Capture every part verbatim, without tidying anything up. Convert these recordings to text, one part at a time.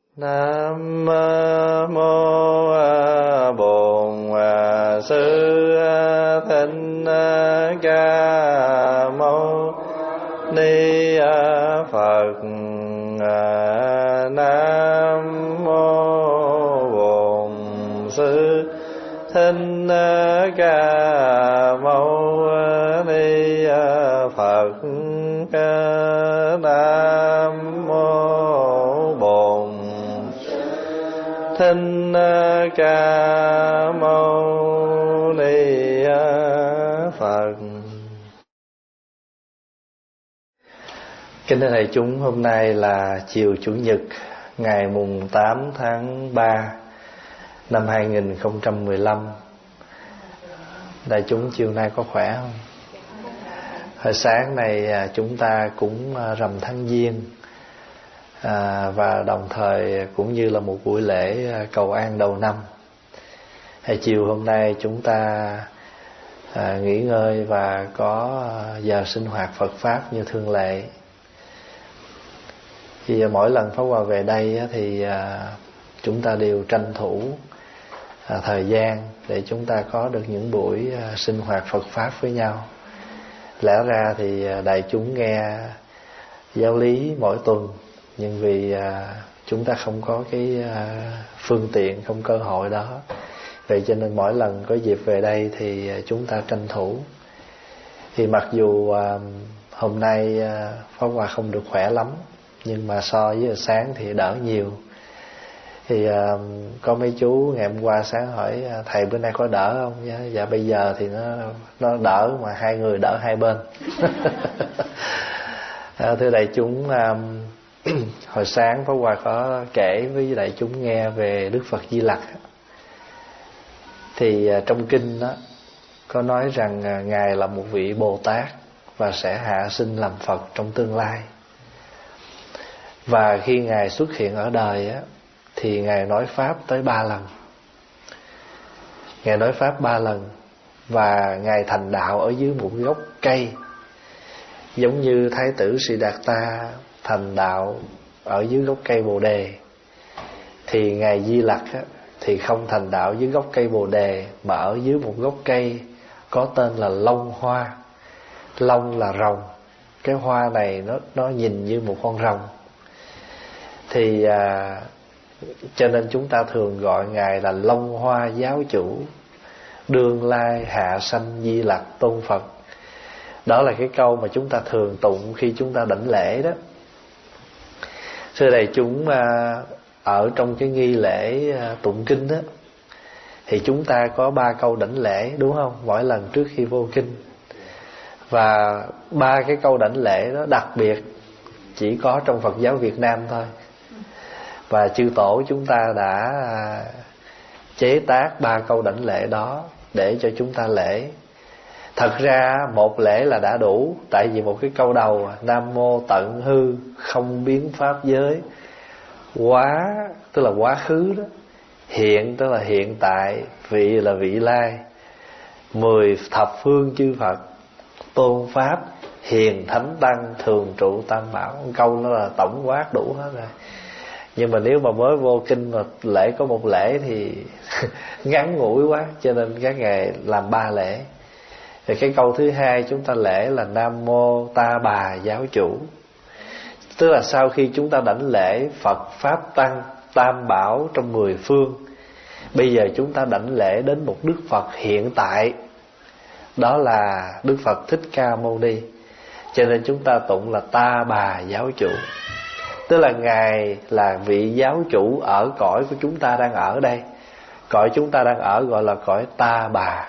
Nam mô Bổn Sư Thích Ca Mâu Ni Phật. Nam mô Bổn Sư Thích Ca Mâu Ni Phật. Nam mô Bổn Thích Ca Mâu Ni Phật. Kính thưa thầy chúng, hôm nay là chiều Chủ nhật ngày mùng tám tháng ba năm hai nghìn không trăm mười lăm. Đại chúng chiều nay có khỏe không? Hồi sáng này chúng ta cũng rằm tháng Giêng, à, và đồng thời cũng như là một buổi lễ cầu an đầu năm. Hay chiều hôm nay chúng ta à, nghỉ ngơi và có giờ sinh hoạt Phật Pháp như thường lệ. Thì mỗi lần Pháp Hòa về đây thì à, chúng ta đều tranh thủ à, thời gian để chúng ta có được những buổi à, sinh hoạt Phật Pháp với nhau. Lẽ ra thì đại chúng nghe giáo lý mỗi tuần, nhưng vì à, chúng ta không có cái à, phương tiện, không cơ hội đó, vậy cho nên mỗi lần có dịp về đây thì chúng ta tranh thủ. Thì mặc dù à, hôm nay à, Pháp Hòa không được khỏe lắm, nhưng mà so với sáng thì đỡ nhiều. Thì à, có mấy chú ngày hôm qua sáng hỏi thầy bữa nay có đỡ không? Dạ, dạ bây giờ thì nó nó đỡ, mà hai người đỡ hai bên. à, thưa đại chúng, à, hồi sáng Pháp Hòa có kể với đại chúng nghe về Đức Phật Di Lặc. Thì à, trong kinh đó có nói rằng à, Ngài là một vị Bồ Tát và sẽ hạ sinh làm Phật trong tương lai. Và khi Ngài xuất hiện ở đời á, thì Ngài nói Pháp tới ba lần. Ngài nói Pháp ba lần. Và Ngài thành đạo ở dưới một gốc cây, giống như Thái tử Siddhartha thành đạo ở dưới gốc cây Bồ Đề. Thì Ngài Di Lặc á, thì không thành đạo dưới gốc cây Bồ Đề, mà ở dưới một gốc cây có tên là Long Hoa. Long là rồng, cái hoa này nó, nó nhìn như một con rồng. Thì à, cho nên chúng ta thường gọi Ngài là Long Hoa Giáo Chủ, đương lai hạ sanh Di Lặc Tôn Phật. Đó là cái câu mà chúng ta thường tụng khi chúng ta đảnh lễ đó. Xưa đây chúng à, ở trong cái nghi lễ à, tụng kinh đó, thì chúng ta có ba câu đảnh lễ, đúng không? Mỗi lần trước khi vô kinh. Và ba cái câu đảnh lễ đó đặc biệt chỉ có trong Phật giáo Việt Nam thôi. Và chư tổ chúng ta đã chế tác ba câu đảnh lễ đó để cho chúng ta lễ. Thật ra một lễ là đã đủ. Tại vì một cái câu đầu Nam mô tận hư không biến pháp giới, quá tức là quá khứ đó, hiện tức là hiện tại, vị là vị lai, mười thập phương chư Phật, tôn pháp, hiền thánh tăng, thường trụ tam bảo. Câu nó là tổng quát đủ hết rồi. Nhưng mà nếu mà mới vô kinh mà lễ có một lễ thì ngắn ngủi quá, cho nên các ngài làm ba lễ. Thì cái câu thứ hai chúng ta lễ là Nam mô Ta Bà Giáo Chủ. Tức là sau khi chúng ta đảnh lễ Phật Pháp Tăng tam bảo trong mười phương, bây giờ chúng ta đảnh lễ đến một Đức Phật hiện tại, đó là Đức Phật Thích Ca Mâu Ni. Cho nên chúng ta tụng là Ta Bà Giáo Chủ. Tức là Ngài là vị giáo chủ ở cõi của chúng ta đang ở đây. Cõi chúng ta đang ở gọi là cõi Ta Bà.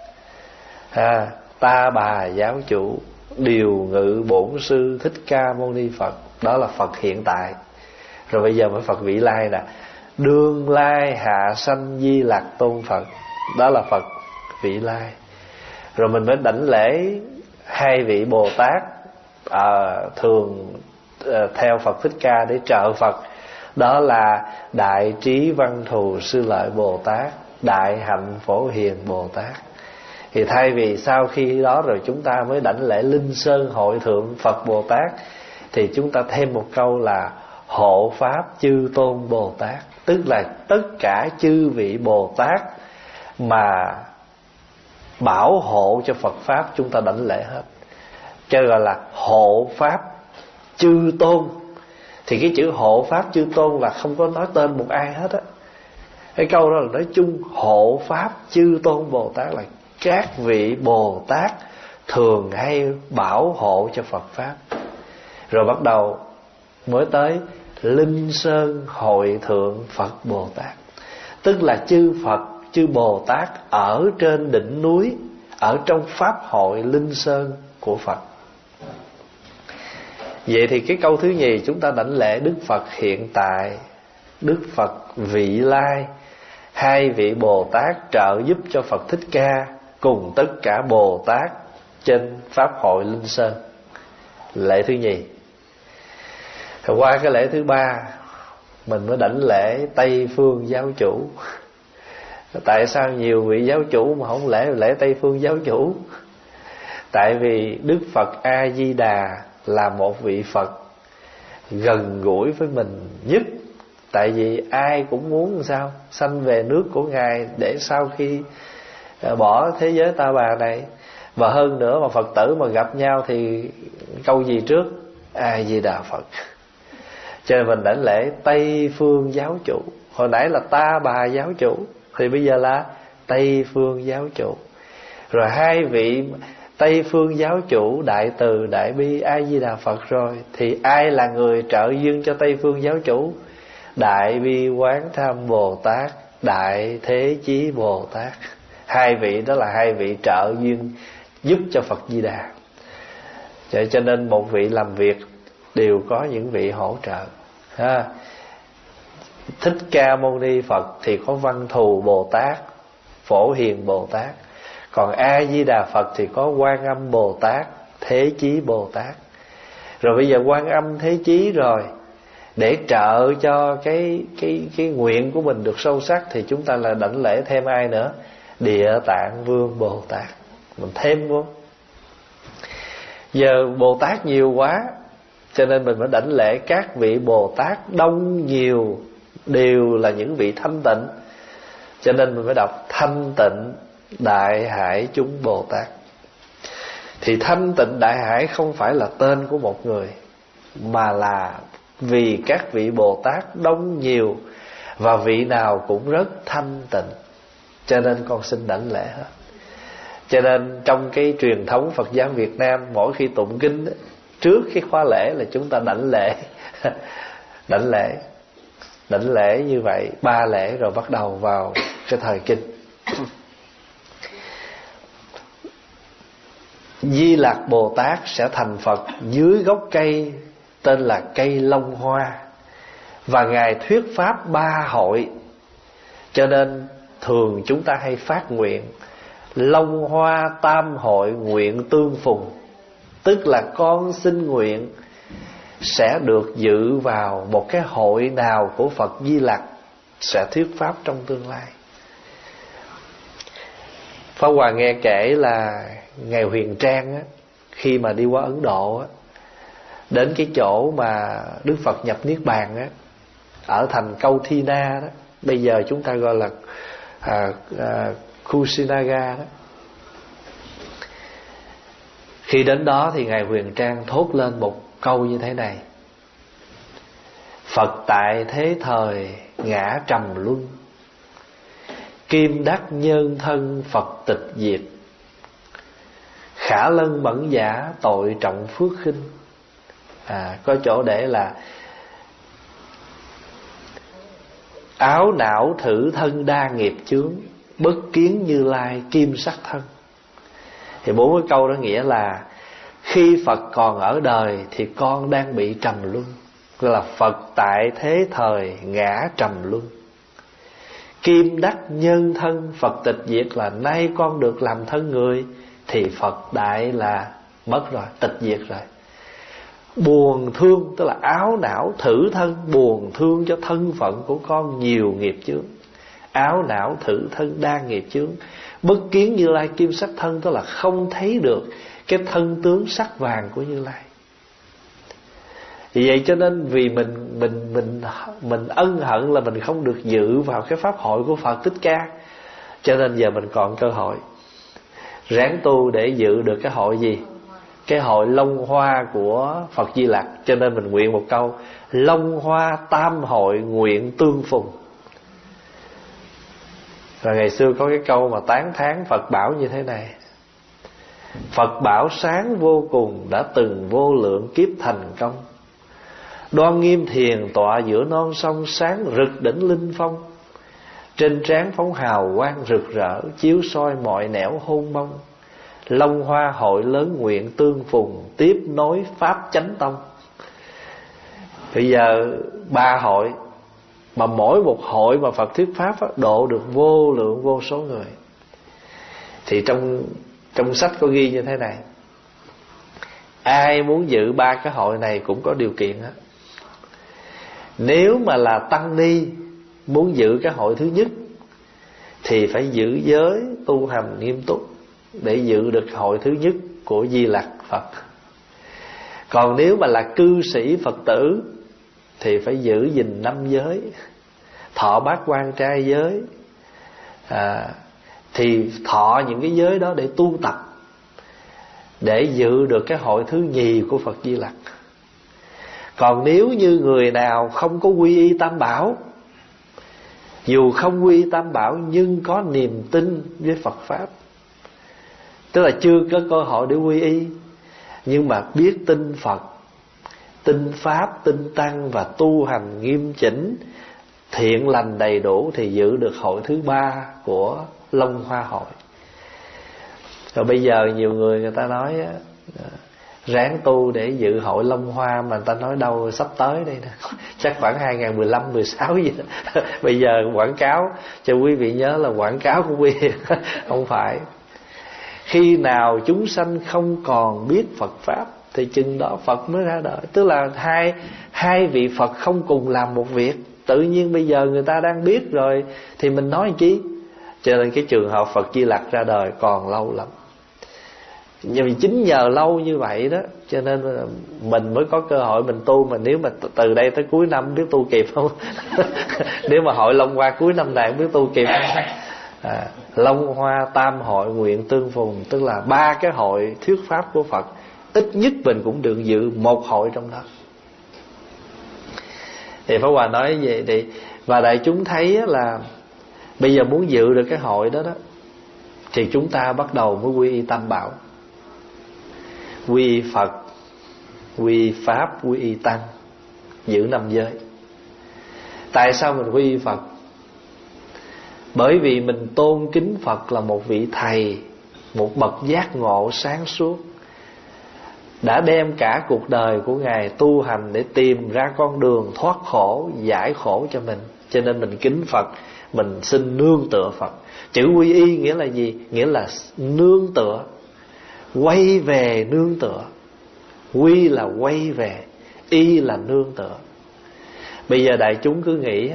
à, Ta Bà Giáo Chủ, điều ngự bổn sư Thích Ca Mâu Ni Phật. Đó là Phật hiện tại. Rồi bây giờ mới Phật vị lai nè, đương lai hạ sanh Di Lặc Tôn Phật. Đó là Phật vị lai. Rồi mình mới đảnh lễ hai vị Bồ Tát à, thường à, theo Phật Thích Ca để trợ Phật. Đó là Đại Trí Văn Thù Sư Lợi Bồ Tát, Đại Hạnh Phổ Hiền Bồ Tát. Thì thay vì sau khi đó rồi chúng ta mới đảnh lễ Linh Sơn Hội Thượng Phật Bồ Tát, thì chúng ta thêm một câu là hộ pháp chư tôn Bồ Tát. Tức là tất cả chư vị Bồ Tát mà bảo hộ cho Phật pháp chúng ta đảnh lễ hết, cho gọi là hộ pháp chư tôn. Thì cái chữ hộ pháp chư tôn là không có nói tên một ai hết á. Cái câu đó là nói chung hộ pháp chư tôn Bồ Tát là các vị Bồ Tát thường hay bảo hộ cho Phật pháp. Rồi bắt đầu mới tới Linh Sơn Hội Thượng Phật Bồ Tát. Tức là chư Phật, chư Bồ Tát ở trên đỉnh núi, ở trong pháp hội Linh Sơn của Phật. Vậy thì cái câu thứ nhì chúng ta đảnh lễ Đức Phật hiện tại, Đức Phật vị lai, hai vị Bồ Tát trợ giúp cho Phật Thích Ca cùng tất cả Bồ Tát trên pháp hội Linh Sơn. Lễ thứ nhì. Rồi qua cái lễ thứ ba, mình mới đảnh lễ Tây Phương Giáo Chủ. Tại sao nhiều vị giáo chủ mà không lễ lễ Tây Phương Giáo Chủ? Tại vì Đức Phật A Di Đà là một vị Phật gần gũi với mình nhất. Tại vì ai cũng muốn làm sao sanh về nước của Ngài để sau khi bỏ thế giới ta bà này. Và hơn nữa mà Phật tử mà gặp nhau thì câu gì trước? A Di Đà Phật. Cho nên mình đảnh lễ Tây Phương Giáo Chủ. Hồi nãy là Ta Bà Giáo Chủ, thì bây giờ là Tây Phương Giáo Chủ. Rồi hai vị Tây Phương Giáo Chủ Đại Từ Đại Bi A Di Đà Phật rồi, thì ai là người trợ duyên cho Tây Phương Giáo Chủ? Đại Bi Quán Tham Bồ Tát, Đại Thế Chí Bồ Tát. Hai vị đó là hai vị trợ duyên giúp cho Phật Di Đà. Cho nên một vị làm việc đều có những vị hỗ trợ ha. Thích Ca Mâu Ni Phật thì có Văn Thù Bồ Tát, Phổ Hiền Bồ Tát. Còn A Di Đà Phật thì có Quan Âm Bồ Tát, Thế Chí Bồ Tát. Rồi bây giờ Quan Âm Thế Chí rồi, để trợ cho cái cái cái nguyện của mình được sâu sắc thì chúng ta là đảnh lễ thêm ai nữa? Địa Tạng Vương Bồ Tát. Mình thêm vô. Giờ Bồ Tát nhiều quá, cho nên mình phải đảnh lễ các vị Bồ Tát đông nhiều, đều là những vị thanh tịnh. Cho nên mình phải đọc Thanh Tịnh Đại Hải Chúng Bồ Tát. Thì Thanh Tịnh Đại Hải không phải là tên của một người, mà là vì các vị Bồ Tát đông nhiều, và vị nào cũng rất thanh tịnh, cho nên con xin đảnh lễ hết. Cho nên trong cái truyền thống Phật giáo Việt Nam, mỗi khi tụng kinh trước cái khóa lễ là chúng ta đảnh lễ đảnh lễ đảnh lễ như vậy ba lễ, rồi bắt đầu vào cái thời kinh. Di Lạc Bồ Tát sẽ thành Phật dưới gốc cây tên là cây Long Hoa, và Ngài thuyết pháp ba hội. Cho nên thường chúng ta hay phát nguyện Long Hoa tam hội nguyện tương phùng. Tức là con xin nguyện sẽ được dự vào một cái hội nào của Phật Di Lặc sẽ thuyết pháp trong tương lai. Pháp Hòa nghe kể là Ngài Huyền Trang á, khi mà đi qua Ấn Độ á, đến cái chỗ mà Đức Phật nhập Niết Bàn á, ở thành Câu Thi Na đó, bây giờ chúng ta gọi là à, à, Kusinaga đó. Khi đến đó thì Ngài Huyền Trang thốt lên một câu như thế này: Phật tại thế thời ngã trầm luân, kim đắc nhân thân Phật tịch diệt, khả lân mẫn giả tội trọng phước khinh. À, có chỗ để là áo não thử thân đa nghiệp chướng, bất kiến Như Lai kim sắc thân. Thì bốn cái câu đó nghĩa là khi Phật còn ở đời thì con đang bị trầm luân, gọi là Phật tại thế thời ngã trầm luân. Kim đắc nhân thân Phật tịch diệt là nay con được làm thân người, thì Phật đại là mất rồi, tịch diệt rồi. Buồn thương tức là áo não thử thân, buồn thương cho thân phận của con nhiều nghiệp chướng. Áo não thử thân đa nghiệp chướng, bất kiến Như Lai kim sắc thân, tức là không thấy được cái thân tướng sắc vàng của Như Lai. Vì vậy cho nên vì mình mình mình mình ân hận là mình không được dự vào cái pháp hội của Phật Thích Ca, cho nên giờ mình còn cơ hội ráng tu để dự được cái hội gì? Cái hội Long Hoa của Phật Di Lặc. Cho nên mình nguyện một câu: Long Hoa tam hội nguyện tương phùng. Và ngày xưa có cái câu mà tán thán Phật bảo như thế này: Phật bảo sáng vô cùng, đã từng vô lượng kiếp thành công. Đoan nghiêm thiền tọa giữa non sông, sáng rực đỉnh linh phong. Trên trán phóng hào quang rực rỡ, chiếu soi mọi nẻo hôn mông. Long Hoa hội lớn nguyện tương phùng, tiếp nối pháp chánh tông. Bây giờ ba hội, mà mỗi một hội mà Phật thuyết pháp á, độ được vô lượng vô số người. Thì trong trong sách có ghi như thế này: ai muốn dự ba cái hội này cũng có điều kiện á. Nếu mà là tăng ni muốn dự cái hội thứ nhất thì phải giữ giới tu hành nghiêm túc để dự được hội thứ nhất của Di Lặc Phật. Còn nếu mà là cư sĩ Phật tử thì phải giữ gìn năm giới, thọ bát quan trai giới, à, thì thọ những cái giới đó để tu tập, để dự được cái hội thứ nhì của Phật Di Lặc. Còn nếu như người nào không có quy y Tam Bảo, dù không quy y Tam Bảo nhưng có niềm tin với Phật Pháp, tức là chưa có cơ hội để quy y, nhưng mà biết tin Phật, tin Pháp, tin Tăng và tu hành nghiêm chỉnh, thiện lành đầy đủ, thì giữ được hội thứ ba của Long Hoa hội. Rồi bây giờ nhiều người người ta nói ráng tu để dự hội Long Hoa, mà người ta nói đâu sắp tới đây nè, chắc khoảng hai nghìn mười lăm mười sáu gì đó. Bây giờ quảng cáo cho quý vị nhớ là quảng cáo của quý vị không phải. Khi nào chúng sanh không còn biết Phật Pháp thì chừng đó Phật mới ra đời. Tức là hai hai vị Phật không cùng làm một việc. Tự nhiên bây giờ người ta đang biết rồi thì mình nói chi. Cho nên cái trường hợp Phật Di Lặc ra đời còn lâu lắm. Nhưng vì chính nhờ lâu như vậy đó, cho nên mình mới có cơ hội mình tu. Mà nếu mà từ đây tới cuối năm biết tu kịp không? Nếu mà hội Long Hoa cuối năm này biết tu kịp không? À, Long Hoa tam hội nguyện tương phùng, tức là ba cái hội thuyết pháp của Phật, ít nhất mình cũng được dự một hội trong đó. Thì Pháp Hòa nói vậy thì, và đại chúng thấy là bây giờ muốn dự được cái hội đó đó thì chúng ta bắt đầu mới quy y Tam Bảo, quy y Phật, quy y Pháp, quy y Tăng, giữ năm giới. Tại sao mình quy y Phật? Bởi vì mình tôn kính Phật là một vị thầy, một bậc giác ngộ sáng suốt, đã đem cả cuộc đời của Ngài tu hành để tìm ra con đường thoát khổ, giải khổ cho mình. Cho nên mình kính Phật, mình xin nương tựa Phật. Chữ quy y nghĩa là gì? Nghĩa là nương tựa, quay về nương tựa. Quy là quay về, y là nương tựa. Bây giờ đại chúng cứ nghĩ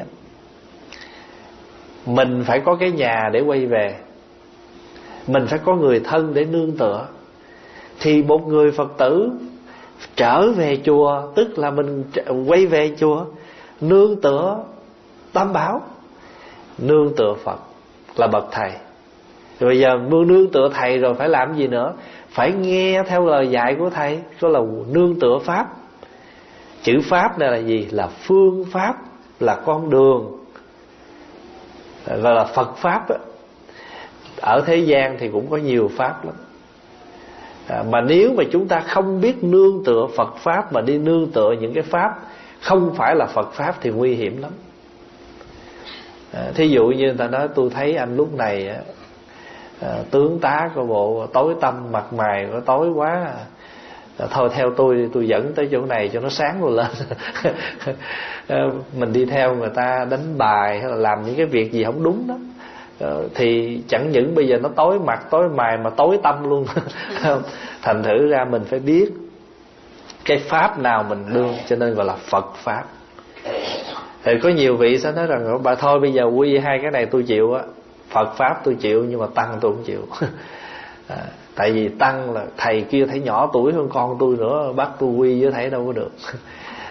mình phải có cái nhà để quay về, mình phải có người thân để nương tựa. Thì một người Phật tử trở về chùa, tức là mình quay về chùa, nương tựa Tam Bảo, nương tựa Phật là bậc thầy. Rồi bây giờ nương tựa thầy rồi phải làm gì nữa? Phải nghe theo lời dạy của thầy, đó là nương tựa Pháp. Chữ Pháp này là gì? Là phương pháp, là con đường, gọi là Phật Pháp á. Ở thế gian thì cũng có nhiều Pháp lắm, à, mà nếu mà chúng ta không biết nương tựa Phật Pháp mà đi nương tựa những cái Pháp không phải là Phật Pháp thì nguy hiểm lắm. à, Thí dụ như người ta nói tôi thấy anh lúc này á, à, tướng tá của bộ tối tăm, mặt mày có tối quá, à, thôi theo tôi tôi dẫn tới chỗ này cho nó sáng rồi lên. à, Mình đi theo người ta đánh bài hay là làm những cái việc gì không đúng đó, thì chẳng những bây giờ nó tối mặt tối mày mà tối tâm luôn. Thành thử ra mình phải biết cái pháp nào mình đương, cho nên gọi là Phật Pháp. Thì có nhiều vị sẽ nói rằng bà thôi bây giờ quy hai cái này tôi chịu á, Phật Pháp tôi chịu nhưng mà Tăng tôi không chịu. à, Tại vì Tăng là thầy kia thấy nhỏ tuổi hơn con tôi nữa, bắt tôi quy với thầy đâu có được.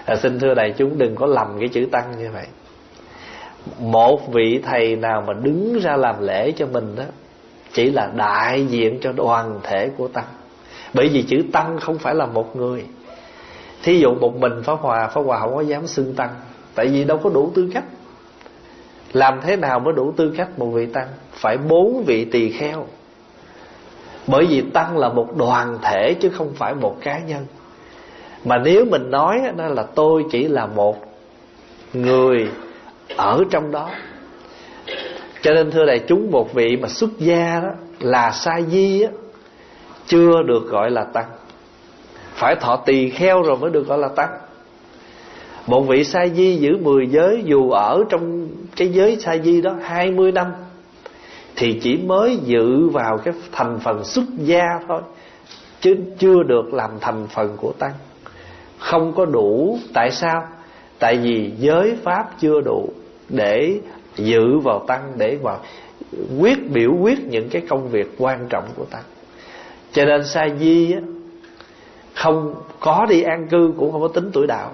à, xin thưa đại chúng đừng có lầm cái chữ tăng như vậy. Một vị thầy nào mà đứng ra làm lễ cho mình đó chỉ là đại diện cho đoàn thể của tăng. Bởi vì chữ tăng không phải là một người. Thí dụ một mình Pháp Hòa, Pháp Hòa không có dám xưng tăng, tại vì đâu có đủ tư cách. Làm thế nào mới đủ tư cách một vị tăng? Phải bốn vị tỳ kheo. Bởi vì tăng là một đoàn thể chứ không phải một cá nhân. Mà nếu mình nói đó là tôi chỉ là một người ở trong đó. Cho nên thưa đại chúng, một vị mà xuất gia đó là sa di á, chưa được gọi là tăng. Phải thọ tỳ kheo rồi mới được gọi là tăng. Một vị sa di giữ mười giới, dù ở trong cái giới sa di đó hai mươi năm, thì chỉ mới dự vào cái thành phần xuất gia thôi, chứ chưa được làm thành phần của tăng. Không có đủ. Tại sao? Tại vì giới pháp chưa đủ để dự vào tăng, để vào quyết biểu quyết những cái công việc quan trọng của tăng. Cho nên sa di á, không có đi an cư cũng không có tính tuổi đạo.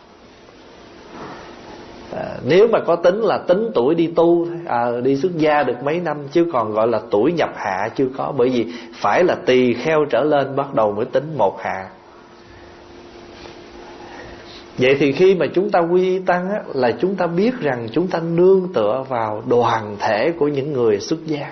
à, Nếu mà có tính là tính tuổi đi tu, à, đi xuất gia được mấy năm, chứ còn gọi là tuổi nhập hạ chưa có. Bởi vì phải là tỳ kheo trở lên bắt đầu mới tính một hạ. Vậy thì khi mà chúng ta quy y tăng á, là chúng ta biết rằng chúng ta nương tựa vào đoàn thể của những người xuất gia.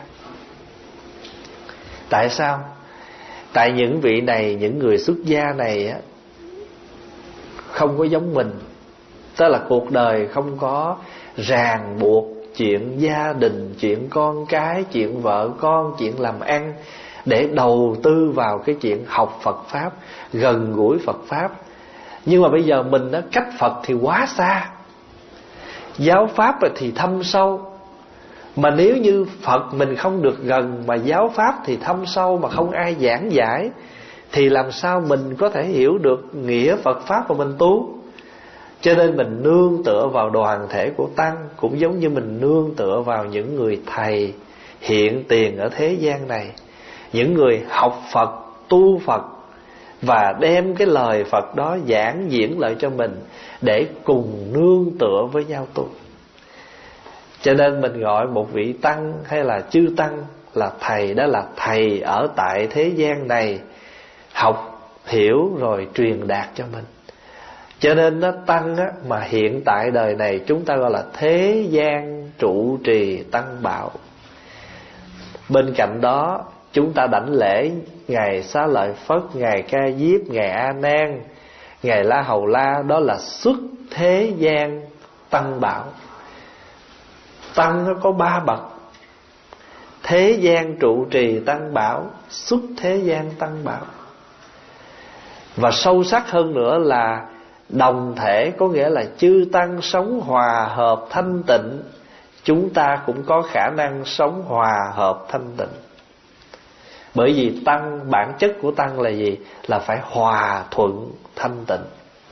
Tại sao? Tại những vị này, những người xuất gia này á, không có giống mình. Tức là cuộc đời không có ràng buộc chuyện gia đình, chuyện con cái, chuyện vợ con, chuyện làm ăn, để đầu tư vào cái chuyện học Phật Pháp, gần gũi Phật Pháp. Nhưng mà bây giờ mình đó, cách Phật thì quá xa, giáo Pháp thì thâm sâu. Mà nếu như Phật mình không được gần, mà giáo Pháp thì thâm sâu mà không ai giảng giải, thì làm sao mình có thể hiểu được nghĩa Phật Pháp mà mình tu? Cho nên mình nương tựa vào đoàn thể của tăng, cũng giống như mình nương tựa vào những người thầy hiện tiền ở thế gian này, những người học Phật, tu Phật, và đem cái lời Phật đó giảng diễn lại cho mình, để cùng nương tựa với nhau tu. Cho nên mình gọi một vị tăng hay là chư tăng là thầy, đó là thầy ở tại thế gian này, học hiểu rồi truyền đạt cho mình. Cho nên nó tăng á, mà hiện tại đời này chúng ta gọi là thế gian trụ trì tăng bảo. Bên cạnh đó chúng ta đảnh lễ Ngài Xá Lợi Phất, Ngài Ca Diếp, Ngài A Nan, Ngài La Hầu La, đó là xuất thế gian tăng bảo. Tăng nó có ba bậc: thế gian trụ trì tăng bảo, xuất thế gian tăng bảo. Và sâu sắc hơn nữa là đồng thể, có nghĩa là chư tăng sống hòa hợp thanh tịnh, chúng ta cũng có khả năng sống hòa hợp thanh tịnh. Bởi vì tăng, bản chất của tăng là gì? Là phải hòa thuận thanh tịnh.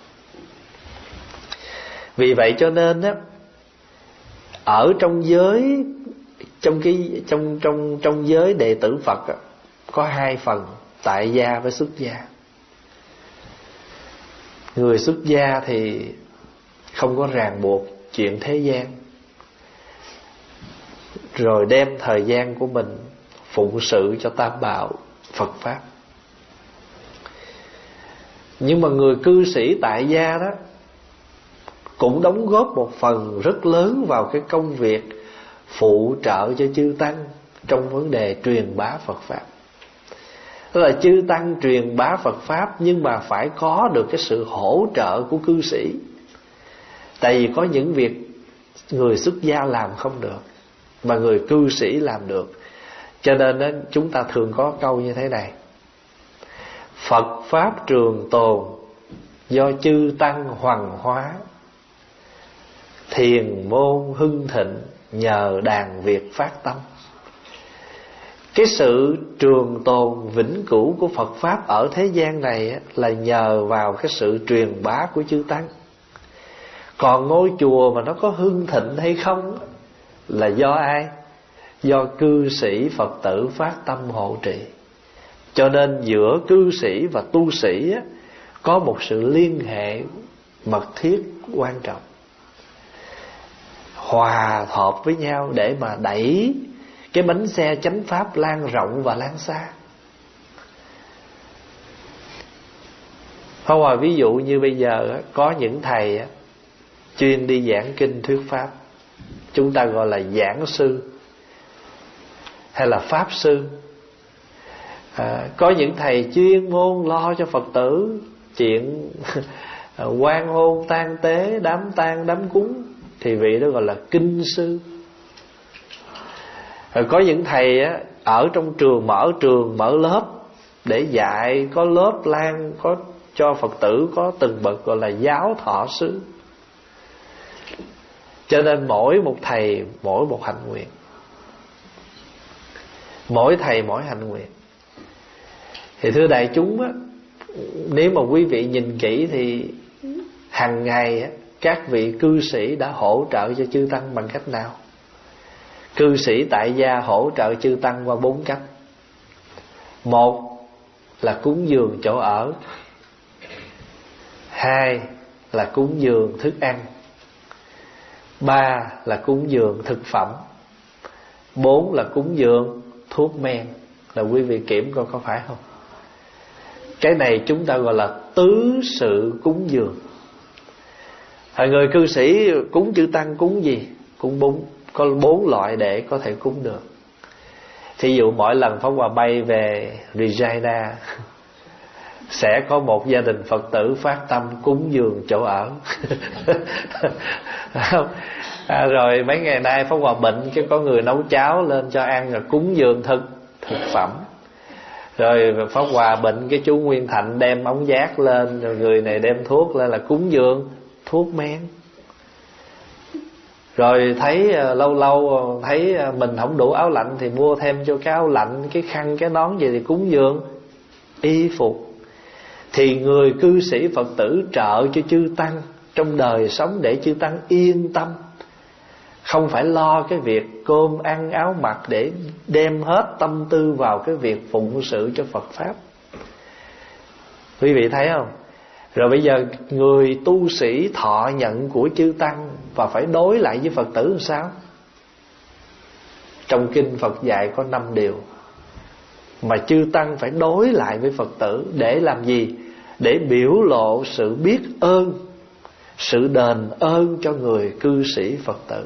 Vì vậy cho nên á, ở trong giới, trong cái trong trong trong giới đệ tử Phật á, có hai phần: tại gia với xuất gia. Người xuất gia thì không có ràng buộc chuyện thế gian, rồi đem thời gian của mình phụng sự cho tam bảo Phật Pháp. Nhưng mà người cư sĩ tại gia đó cũng đóng góp một phần rất lớn vào cái công việc phụ trợ cho chư tăng trong vấn đề truyền bá Phật Pháp. Tức là chư tăng truyền bá Phật Pháp, nhưng mà phải có được cái sự hỗ trợ của cư sĩ. Tại vì có những việc người xuất gia làm không được, mà người cư sĩ làm được. Cho nên đó, chúng ta thường có câu như thế này: Phật Pháp trường tồn, do chư tăng hoằng hóa, thiền môn hưng thịnh, nhờ đàn Việt phát tâm. Cái sự trường tồn vĩnh cửu của Phật Pháp ở thế gian này là nhờ vào cái sự truyền bá của chư tăng. Còn ngôi chùa mà nó có hưng thịnh hay không là do ai? Do cư sĩ Phật tử phát tâm hộ trì. Cho nên giữa cư sĩ và tu sĩ có một sự liên hệ mật thiết quan trọng. Hòa hợp với nhau để mà đẩy cái bánh xe chánh pháp lan rộng và lan xa. Pháp Hòa ví dụ như bây giờ có những thầy chuyên đi giảng kinh thuyết pháp, chúng ta gọi là giảng sư hay là pháp sư. à, Có những thầy chuyên môn lo cho Phật tử chuyện quan hôn tang tế, đám tang đám cúng, thì vị đó gọi là kinh sư. Rồi có những thầy á, ở trong trường mở trường mở lớp để dạy, có lớp lan, có cho Phật tử có từng bậc, gọi là giáo thọ sư. Cho nên mỗi một thầy mỗi một hạnh nguyện, mỗi thầy mỗi hạnh nguyện. Thì thưa đại chúng á, nếu mà quý vị nhìn kỹ thì hàng ngày á, các vị cư sĩ đã hỗ trợ cho chư tăng bằng cách nào? Cư sĩ tại gia hỗ trợ chư tăng qua bốn cách. Một là cúng dường chỗ ở, hai là cúng dường thức ăn, ba là cúng dường thực phẩm, bốn là cúng dường thuốc men. Là quý vị kiểm coi có phải không? Cái này chúng ta gọi là tứ sự cúng dường. Thời người cư sĩ cúng chư tăng cúng gì? Cúng bốn, có bốn loại để có thể cúng được. Thí dụ mỗi lần Pháp Hòa bay về Regina sẽ có một gia đình Phật tử phát tâm cúng dường chỗ ở. à, Rồi mấy ngày nay Pháp Hòa bệnh, cái có người nấu cháo lên cho ăn, rồi cúng dường thực thực phẩm. Rồi Pháp Hòa bệnh, cái chú Nguyên Thạnh đem ống giác lên, rồi người này đem thuốc lên là cúng dường thuốc men. Rồi thấy lâu lâu thấy mình không đủ áo lạnh thì mua thêm cho cái áo lạnh, cái khăn, cái nón gì thì cúng dường y phục. Thì người cư sĩ Phật tử trợ cho chư tăng trong đời sống để chư tăng yên tâm, không phải lo cái việc cơm ăn áo mặc, để đem hết tâm tư vào cái việc phụng sự cho Phật Pháp. Quý vị thấy không? Rồi bây giờ người tu sĩ thọ nhận của chư tăng và phải đối lại với Phật tử làm sao? Trong kinh Phật dạy có năm điều mà chư tăng phải đối lại với Phật tử. Để làm gì? Để biểu lộ sự biết ơn, sự đền ơn cho người cư sĩ Phật tử.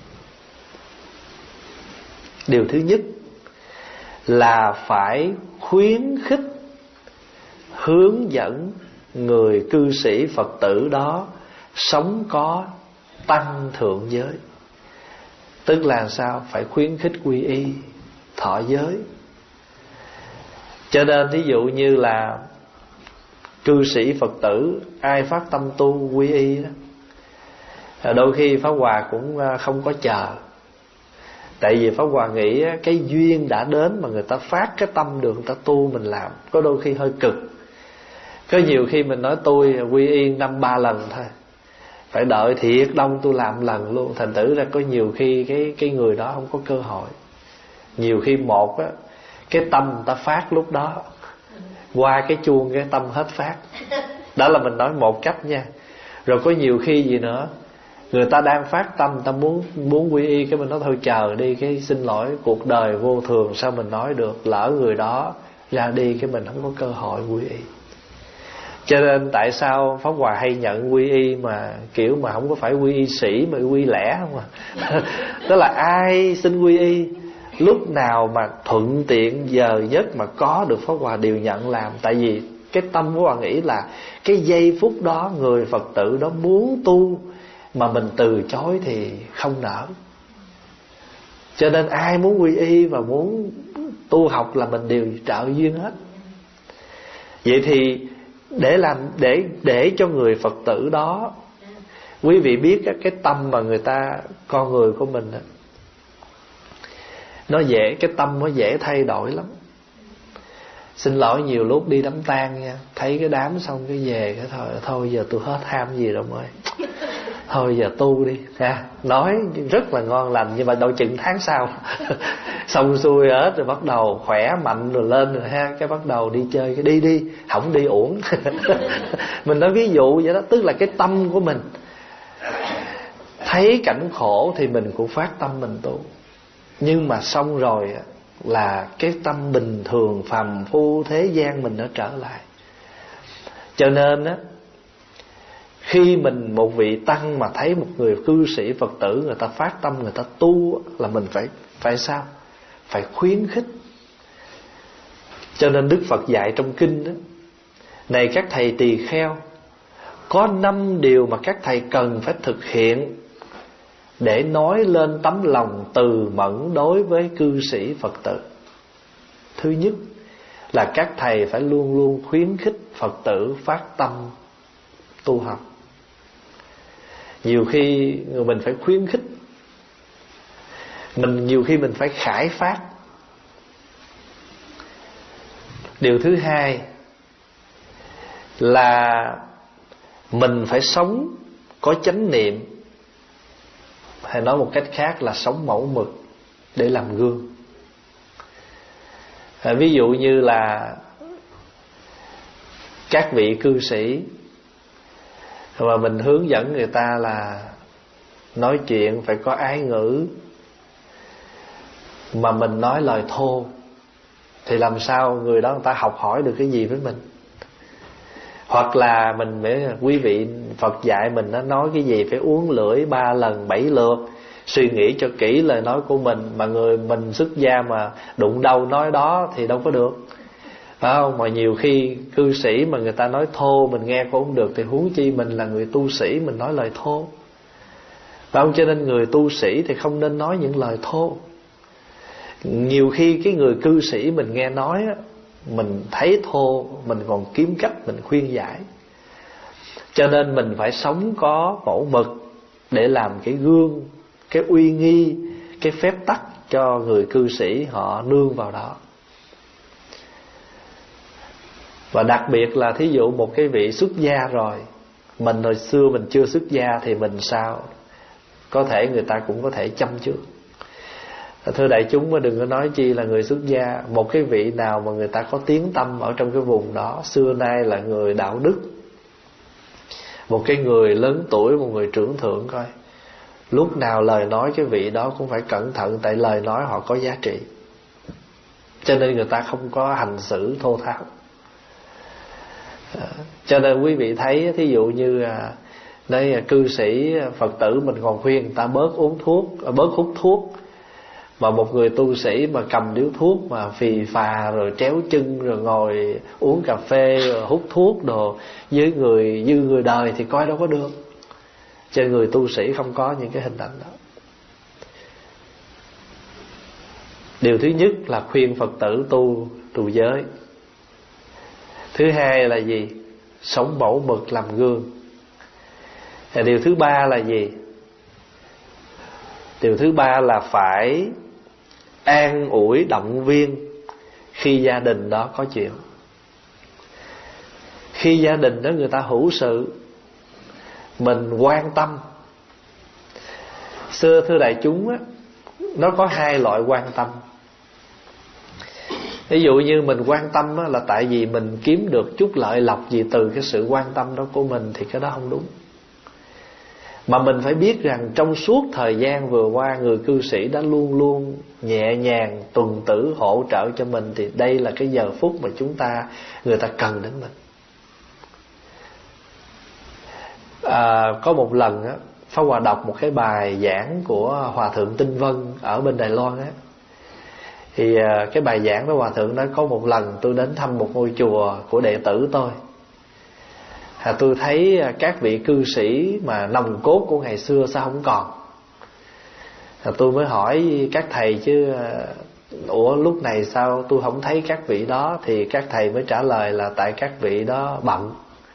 Điều thứ nhất là phải khuyến khích, hướng dẫn người cư sĩ Phật tử đó sống có tăng thượng giới. Tức là sao? Phải khuyến khích quy y, thọ giới. Cho nên ví dụ như là cư sĩ Phật tử ai phát tâm tu quy y đó, đôi khi Pháp Hòa cũng không có chờ. Tại vì Pháp Hòa nghĩ cái duyên đã đến mà người ta phát cái tâm được, người ta tu mình làm, có đôi khi hơi cực. Có nhiều khi mình nói tôi quy y năm ba lần thôi, phải đợi thiệt đông tôi làm lần luôn. Thành thử ra có nhiều khi cái cái người đó không có cơ hội. Nhiều khi một á, cái tâm người ta phát lúc đó, qua cái chuông cái tâm hết phát. Đó là mình nói một cách nha. Rồi có nhiều khi gì nữa, người ta đang phát tâm, ta muốn muốn quy y, cái mình nói thôi chờ đi, cái xin lỗi cuộc đời vô thường, sao mình nói được, lỡ người đó ra đi cái mình không có cơ hội quy y. Cho nên tại sao Pháp Hòa hay nhận quy y mà kiểu mà không có phải quy y sĩ mà quy lẻ không à. Tức là ai xin quy y, lúc nào mà thuận tiện giờ nhất mà có được Pháp Hòa đều nhận làm. Tại vì cái tâm của Hòa nghĩ là cái giây phút đó người Phật tử đó muốn tu mà mình từ chối thì không nỡ. Cho nên ai muốn quy y và muốn tu học là mình đều trợ duyên hết. Vậy thì để làm để để cho người Phật tử đó, quý vị biết cái tâm mà người ta, con người của mình đó, nó dễ, cái tâm nó dễ thay đổi lắm. Xin lỗi nhiều lúc đi đám tang nha, thấy cái đám xong cái về cái thôi thôi giờ tôi hết ham gì rồi ơi, thôi giờ tu đi ha. Nói rất là ngon lành, nhưng mà đâu chừng tháng sau xong xuôi hết rồi bắt đầu khỏe mạnh rồi lên rồi ha, cái bắt đầu đi chơi, cái đi đi không đi uổng. Mình nói ví dụ vậy đó, tức là cái tâm của mình thấy cảnh khổ thì mình cũng phát tâm mình tu, nhưng mà xong rồi là cái tâm bình thường phàm phu thế gian mình nó trở lại. Cho nên á, khi mình một vị tăng mà thấy một người cư sĩ Phật tử người ta phát tâm người ta tu, là mình phải phải sao? Phải khuyến khích. Cho nên Đức Phật dạy trong kinh đó: này các thầy tỳ kheo, có năm điều mà các thầy cần phải thực hiện để nói lên tấm lòng từ mẫn đối với cư sĩ Phật tử. Thứ nhất là các thầy phải luôn luôn khuyến khích Phật tử phát tâm tu học. Nhiều khi mình phải khuyến khích, mình nhiều khi mình phải khải phát. Điều thứ hai là mình phải sống có chánh niệm, hay nói một cách khác là sống mẫu mực để làm gương. à, Ví dụ như là các vị cư sĩ mà mình hướng dẫn người ta là nói chuyện phải có ái ngữ, mà mình nói lời thô thì làm sao người đó người ta học hỏi được cái gì với mình? Hoặc là mình phải, quý vị Phật dạy mình nó nói cái gì phải uốn lưỡi ba lần bảy lượt, suy nghĩ cho kỹ lời nói của mình. Mà người mình xuất gia mà đụng đâu nói đó thì đâu có được, phải không? Mà nhiều khi cư sĩ mà người ta nói thô mình nghe cũng không được, thì huống chi mình là người tu sĩ mình nói lời thô, phải không? Cho nên người tu sĩ thì không nên nói những lời thô. Nhiều khi cái người cư sĩ mình nghe nói á, mình thấy thô, mình còn kiếm cách mình khuyên giải. Cho nên mình phải sống có mẫu mực để làm cái gương, cái uy nghi, cái phép tắc cho người cư sĩ họ nương vào đó. Và đặc biệt là thí dụ một cái vị xuất gia rồi, mình hồi xưa mình chưa xuất gia thì mình sao? Có thể người ta cũng có thể chăm trước. Thưa đại chúng, mà đừng có nói chi là người xuất gia. Một cái vị nào mà người ta có tiếng tâm ở trong cái vùng đó, xưa nay là người đạo đức, một cái người lớn tuổi, một người trưởng thượng, coi lúc nào lời nói cái vị đó cũng phải cẩn thận, tại lời nói họ có giá trị. Cho nên người ta không có hành xử thô tháo. Cho nên quý vị thấy, thí dụ như đây là cư sĩ Phật tử mình còn khuyên người ta bớt uống thuốc, bớt hút thuốc, mà một người tu sĩ mà cầm điếu thuốc mà phì phà rồi tréo chân rồi ngồi uống cà phê rồi hút thuốc đồ với người như người đời thì coi đâu có được. Cho người tu sĩ không có những cái hình ảnh đó. Điều thứ nhất là khuyên Phật tử tu trụ giới. Thứ hai là gì? Sống mẫu mực làm gương. Và điều thứ ba là gì? Điều thứ ba là phải an ủi động viên khi gia đình đó có chuyện. Khi gia đình đó người ta hữu sự, mình quan tâm. Xưa thưa đại chúng á, nó có hai loại quan tâm. Ví dụ như mình quan tâm á, là tại vì mình kiếm được chút lợi lộc gì từ cái sự quan tâm đó của mình, thì cái đó không đúng. Mà mình phải biết rằng trong suốt thời gian vừa qua, người cư sĩ đã luôn luôn nhẹ nhàng tuần tử hỗ trợ cho mình, thì đây là cái giờ phút mà chúng ta, người ta cần đến mình. à, Có một lần á, Pháp Hòa đọc một cái bài giảng của Hòa Thượng Tinh Vân ở bên Đài Loan á. Thì à, cái bài giảng đó Hòa Thượng nói có một lần tôi đến thăm một ngôi chùa của đệ tử tôi. À, tôi thấy các vị cư sĩ mà nòng cốt của ngày xưa sao không còn. À, tôi mới hỏi các thầy chứ, ủa lúc này sao tôi không thấy các vị đó? Thì các thầy mới trả lời là tại các vị đó bận.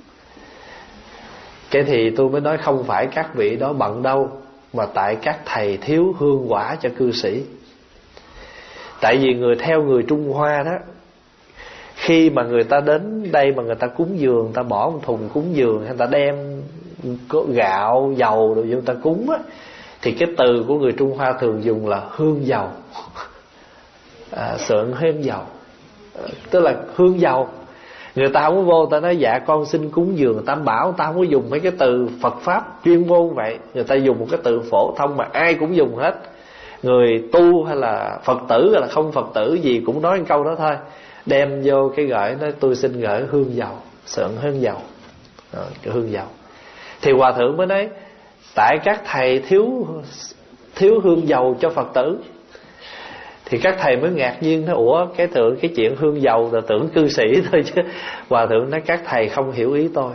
Cái thì tôi mới nói không phải các vị đó bận đâu, mà tại các thầy thiếu hương quả cho cư sĩ. Tại vì người theo người Trung Hoa đó, khi mà người ta đến đây mà người ta cúng dường, người ta bỏ một thùng cúng dường, người ta đem có gạo dầu đồ chúng ta cúng á, thì cái từ của người Trung Hoa thường dùng là hương dầu, à, sượng hương dầu, à, tức là hương dầu. Người ta không có vô ta nói dạ con xin cúng dường tam bảo, người ta không có dùng mấy cái từ Phật pháp chuyên môn vậy. Người ta dùng một cái từ phổ thông mà ai cũng dùng hết. Người tu hay là Phật tử hay là không Phật tử gì cũng nói một câu đó thôi, đem vô cái gửi nói tôi xin gửi hương dầu, sượng hương dầu, à, cái hương dầu. Thì hòa thượng mới nói tại các thầy thiếu thiếu hương dầu cho Phật tử. Thì các thầy mới ngạc nhiên nói ủa cái tưởng cái chuyện hương dầu là tưởng cư sĩ thôi chứ. Hòa thượng nói các thầy không hiểu ý tôi.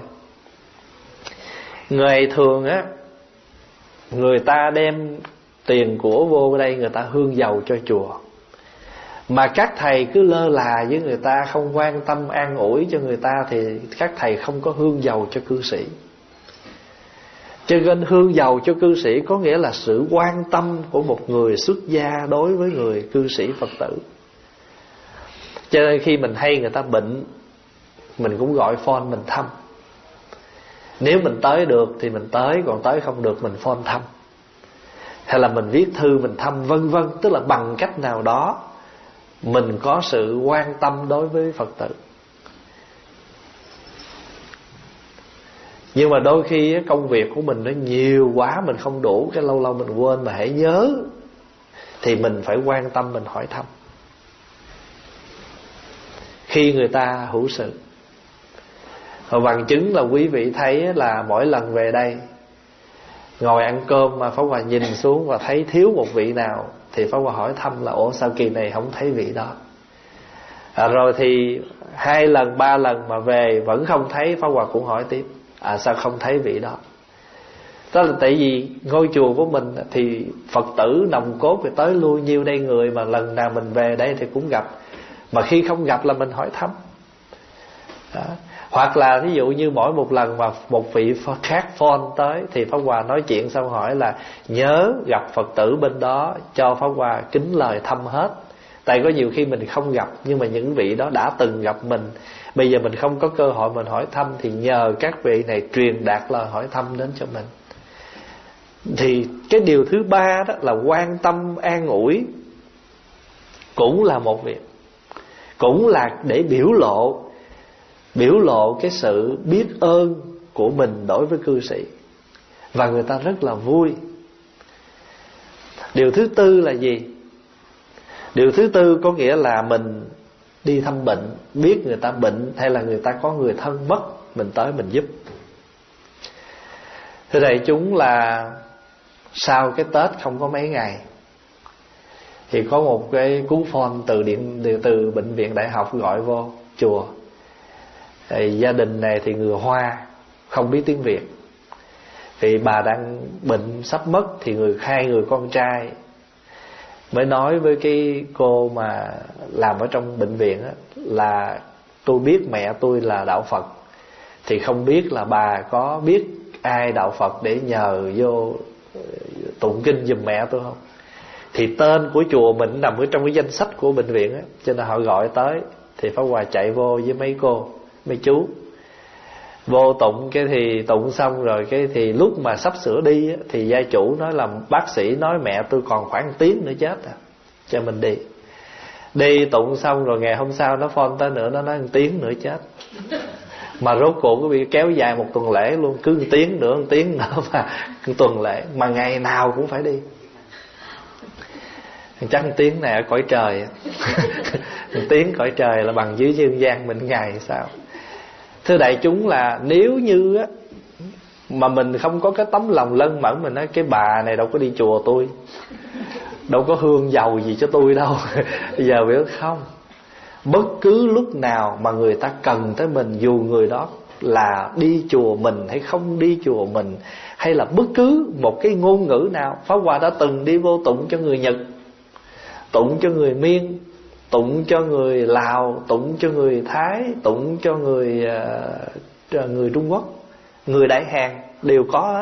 Người thường á, người ta đem tiền của vô đây người ta hương dầu cho chùa, mà các thầy cứ lơ là với người ta, không quan tâm an ủi cho người ta, thì các thầy không có hương dầu cho cư sĩ. Cho nên hương dầu cho cư sĩ có nghĩa là sự quan tâm của một người xuất gia đối với người cư sĩ Phật tử. Cho nên khi mình hay người ta bệnh, mình cũng gọi phone mình thăm. Nếu mình tới được thì mình tới, còn tới không được mình phone thăm, hay là mình viết thư mình thăm, vân vân. Tức là bằng cách nào đó mình có sự quan tâm đối với Phật tử. Nhưng mà đôi khi công việc của mình nó nhiều quá, mình không đủ, cái lâu lâu mình quên. Mà hãy nhớ thì mình phải quan tâm, mình hỏi thăm khi người ta hữu sự. Và bằng chứng là quý vị thấy là mỗi lần về đây ngồi ăn cơm mà Pháp Hòa nhìn xuống và thấy thiếu một vị nào thì Pháp Hòa hỏi thăm là ủa sao kỳ này không thấy vị đó. À, rồi thì hai lần ba lần mà về vẫn không thấy, Pháp Hòa cũng hỏi tiếp à sao không thấy vị đó. Đó là tại vì ngôi chùa của mình thì Phật tử nòng cốt thì tới lui nhiêu đây người, mà lần nào mình về đây thì cũng gặp. Mà khi không gặp là mình hỏi thăm đó. Hoặc là ví dụ như mỗi một lần mà một vị khác phone tới thì Pháp Hòa nói chuyện xong hỏi là nhớ gặp Phật tử bên đó cho Pháp Hòa kính lời thăm hết. Tại có nhiều khi mình không gặp, nhưng mà những vị đó đã từng gặp mình, bây giờ mình không có cơ hội mình hỏi thăm, thì nhờ các vị này truyền đạt lời hỏi thăm đến cho mình. Thì cái điều thứ ba đó là quan tâm an ủi, cũng là một việc, cũng là để biểu lộ biểu lộ cái sự biết ơn của mình đối với cư sĩ, và người ta rất là vui. Điều thứ tư là gì? Điều thứ tư có nghĩa là mình đi thăm bệnh, biết người ta bệnh hay là người ta có người thân mất, mình tới mình giúp. Thưa đại chúng, là sau cái Tết không có mấy ngày thì có một cái cú phone từ điện từ bệnh viện đại học gọi vô chùa. Thì gia đình này thì người Hoa, không biết tiếng Việt. Thì bà đang bệnh sắp mất, thì người hai người con trai mới nói với cái cô mà làm ở trong bệnh viện á, là tôi biết mẹ tôi là đạo Phật, thì không biết là bà có biết ai đạo Phật để nhờ vô tụng kinh giùm mẹ tôi không. Thì tên của chùa mình nằm ở trong cái danh sách của bệnh viện á, cho nên họ gọi tới. Thì Pháp Hòa chạy vô với mấy cô mấy chú vô tụng. Cái thì tụng xong rồi, cái thì lúc mà sắp sửa đi á, thì gia chủ nói là bác sĩ nói mẹ tôi còn khoảng một tiếng nữa chết à, cho mình đi. Đi tụng xong rồi ngày hôm sau nó phone tới nữa, nó nói một tiếng nữa chết. Mà rốt cuộc có bị kéo dài một tuần lễ luôn, cứ một tiếng nữa, một tiếng nữa mà một tuần lễ, mà ngày nào cũng phải đi. Chắc một tiếng này ở cõi trời một tiếng cõi trời là bằng dưới dương gian mình ngày sao. Thưa đại chúng, là nếu như á, mà mình không có cái tấm lòng lân mẫn, mình nói cái bà này đâu có đi chùa tôi, đâu có hương dầu gì cho tôi đâu giờ biết không, bất cứ lúc nào mà người ta cần tới mình, dù người đó là đi chùa mình hay không đi chùa mình, hay là bất cứ một cái ngôn ngữ nào. Pháp Hòa đã từng đi vô tụng cho người Nhật, tụng cho người Miên, tụng cho người Lào, tụng cho người Thái, tụng cho người uh, người Trung Quốc, người Đại Hàn, đều có hết.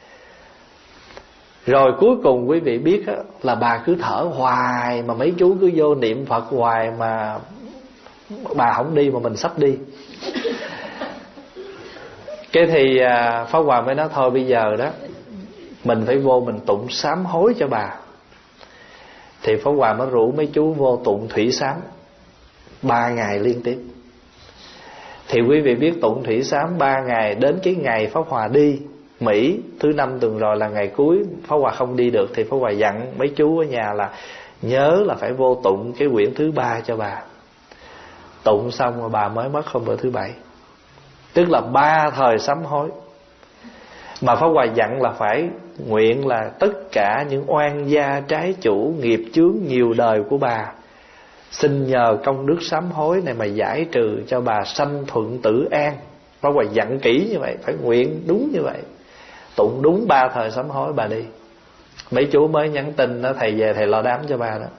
Rồi cuối cùng quý vị biết á, là bà cứ thở hoài, mà mấy chú cứ vô niệm Phật hoài, mà bà không đi mà mình sắp đi. Cái thì à, Pháp Hòa mới nói thôi bây giờ đó mình phải vô mình tụng sám hối cho bà. Thì Pháp Hòa mới rủ mấy chú vô tụng thủy sám ba ngày liên tiếp. Thì quý vị biết tụng thủy sám ba ngày, đến cái ngày Pháp Hòa đi Mỹ thứ năm tuần rồi là ngày cuối Pháp Hòa không đi được, thì Pháp Hòa dặn mấy chú ở nhà là nhớ là phải vô tụng cái quyển thứ ba cho bà. Tụng xong rồi bà mới mất hôm bữa thứ bảy. Tức là ba thời sám hối. Mà Pháp Hòa dặn là phải nguyện là tất cả những oan gia trái chủ nghiệp chướng nhiều đời của bà, xin nhờ công đức sám hối này mà giải trừ cho bà sanh thuận tử an. Pháp Hòa dặn kỹ như vậy, phải nguyện đúng như vậy. Tụng đúng ba thời sám hối bà đi. Mấy chú mới nhắn tin đó, thầy về thầy lo đám cho bà đó.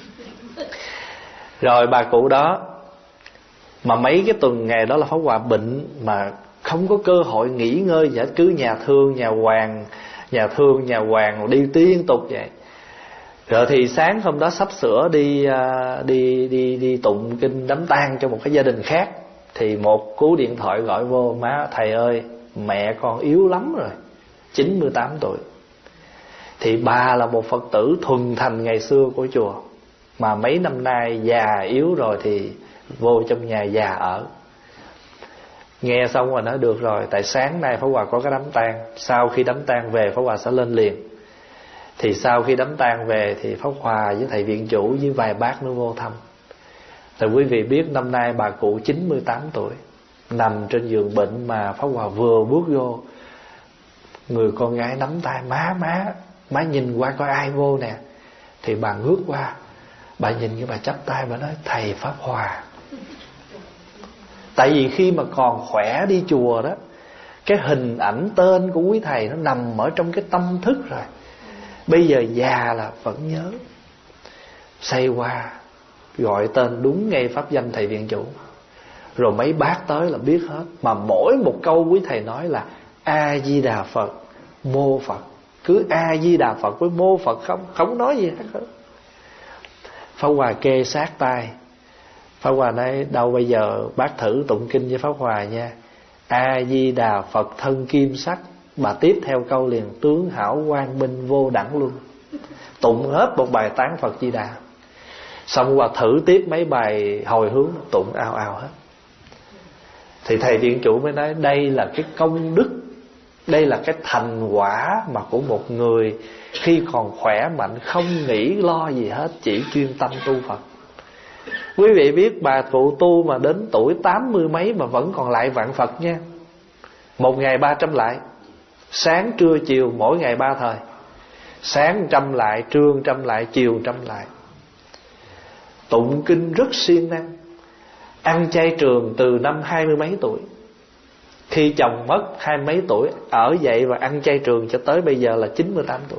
Rồi bà cụ đó, mà mấy cái tuần ngày đó là Pháp Hòa bệnh, mà không có cơ hội nghỉ ngơi gì hết, cứ nhà thương nhà hoàng, nhà thương nhà hoàng đi liên tục vậy. Rồi thì sáng hôm đó sắp sửa đi đi đi đi tụng kinh đám tang cho một cái gia đình khác, thì một cú điện thoại gọi vô: má thầy ơi, mẹ con yếu lắm rồi, chín mươi tám tuổi. Thì bà là một Phật tử thuần thành ngày xưa của chùa, mà mấy năm nay già yếu rồi thì vô trong nhà già ở. Nghe xong rồi nói được rồi, tại sáng nay Pháp Hòa có cái đám tang, sau khi đám tang về Pháp Hòa sẽ lên liền. Thì sau khi đám tang về thì Pháp Hòa với thầy viện chủ với vài bác nữa vô thăm. Thì quý vị biết năm nay bà cụ chín mươi tám tuổi, nằm trên giường bệnh, mà Pháp Hòa vừa bước vô, người con gái nắm tay: má má má nhìn qua coi ai vô nè. Thì bà ngước qua, bà nhìn cái bà chắp tay, bà nói: thầy Pháp Hòa. Tại vì khi mà còn khỏe đi chùa đó, cái hình ảnh tên của quý thầy nó nằm ở trong cái tâm thức rồi. Bây giờ già là vẫn nhớ. Xây qua gọi tên đúng ngay pháp danh thầy viện chủ. Rồi mấy bác tới là biết hết. Mà mỗi một câu quý thầy nói là A Di Đà Phật, mô Phật. Cứ A Di Đà Phật với mô Phật, không không nói gì hết. Pháp Hòa kê sát tai. Pháp Hòa nói: đâu bây giờ bác thử tụng kinh với Pháp Hòa nha. A Di Đà Phật thân kim sắc. Bà tiếp theo câu liền: tướng hảo quang minh vô đẳng luân. Tụng hết một bài tán Phật Di Đà. Xong Hòa thử tiếp mấy bài hồi hướng, tụng ào ào hết. Thì thầy viện chủ mới nói: đây là cái công đức, đây là cái thành quả mà của một người khi còn khỏe mạnh, không nghĩ lo gì hết, chỉ chuyên tâm tu Phật. Quý vị biết bà cụ tu mà đến tuổi tám mươi mấy mà vẫn còn lại vạn Phật nha. Một ngày ba trăm lại. Sáng trưa chiều mỗi ngày ba thời. Sáng trăm lại, trưa trăm lại, chiều trăm lại. Tụng kinh rất siêng năng. Ăn chay trường từ năm hai mươi mấy tuổi. Khi chồng mất hai mấy tuổi, ở dậy và ăn chay trường cho tới bây giờ là chín mươi tám tuổi.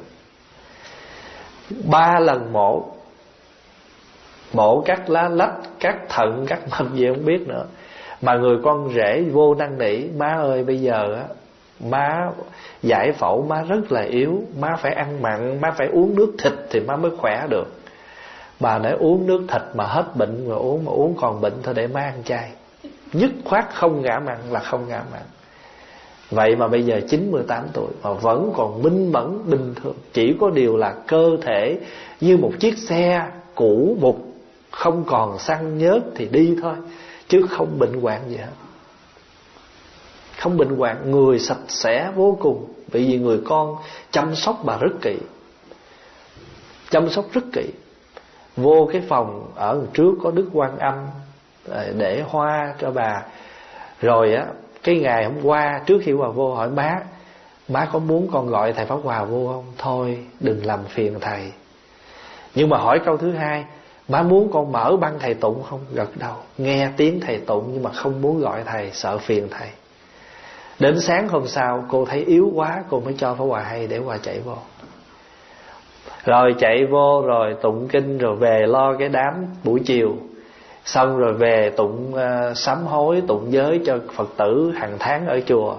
Ba lần mổ. Mổ cắt lá lách, cắt thận, cắt mạch gì không biết nữa. Mà người con rể vô năn nỉ: má ơi bây giờ á, má giải phẫu, má rất là yếu, má phải ăn mặn, má phải uống nước thịt thì má mới khỏe được. Bà nói: uống nước thịt mà hết bệnh rồi uống, mà uống còn bệnh thôi để má ăn chay. Dứt khoát không ngã mặn là không ngã mặn. Vậy mà bây giờ chín mươi tám tuổi mà vẫn còn minh mẫn bình thường. Chỉ có điều là cơ thể như một chiếc xe cũ mục, không còn xăng nhớt thì đi thôi, chứ không bệnh hoạn gì hết. Không bệnh hoạn, người sạch sẽ vô cùng. Bởi vì người con chăm sóc bà rất kỹ. Chăm sóc rất kỹ. Vô cái phòng ở trước có Đức Quan Âm để hoa cho bà. Rồi á, cái ngày hôm qua trước khi bà vô hỏi: má Má có muốn con gọi thầy Pháp Hòa vô không? Thôi đừng làm phiền thầy. Nhưng mà hỏi câu thứ hai: má muốn con mở băng thầy tụng không? Gật đầu. Nghe tiếng thầy tụng nhưng mà không muốn gọi thầy, sợ phiền thầy. Đến sáng hôm sau cô thấy yếu quá, cô mới cho Pháp Hòa hay để Hòa chạy vô. Rồi chạy vô rồi tụng kinh, rồi về lo cái đám buổi chiều. Xong rồi về tụng uh, sám hối, tụng giới cho Phật tử hàng tháng ở chùa.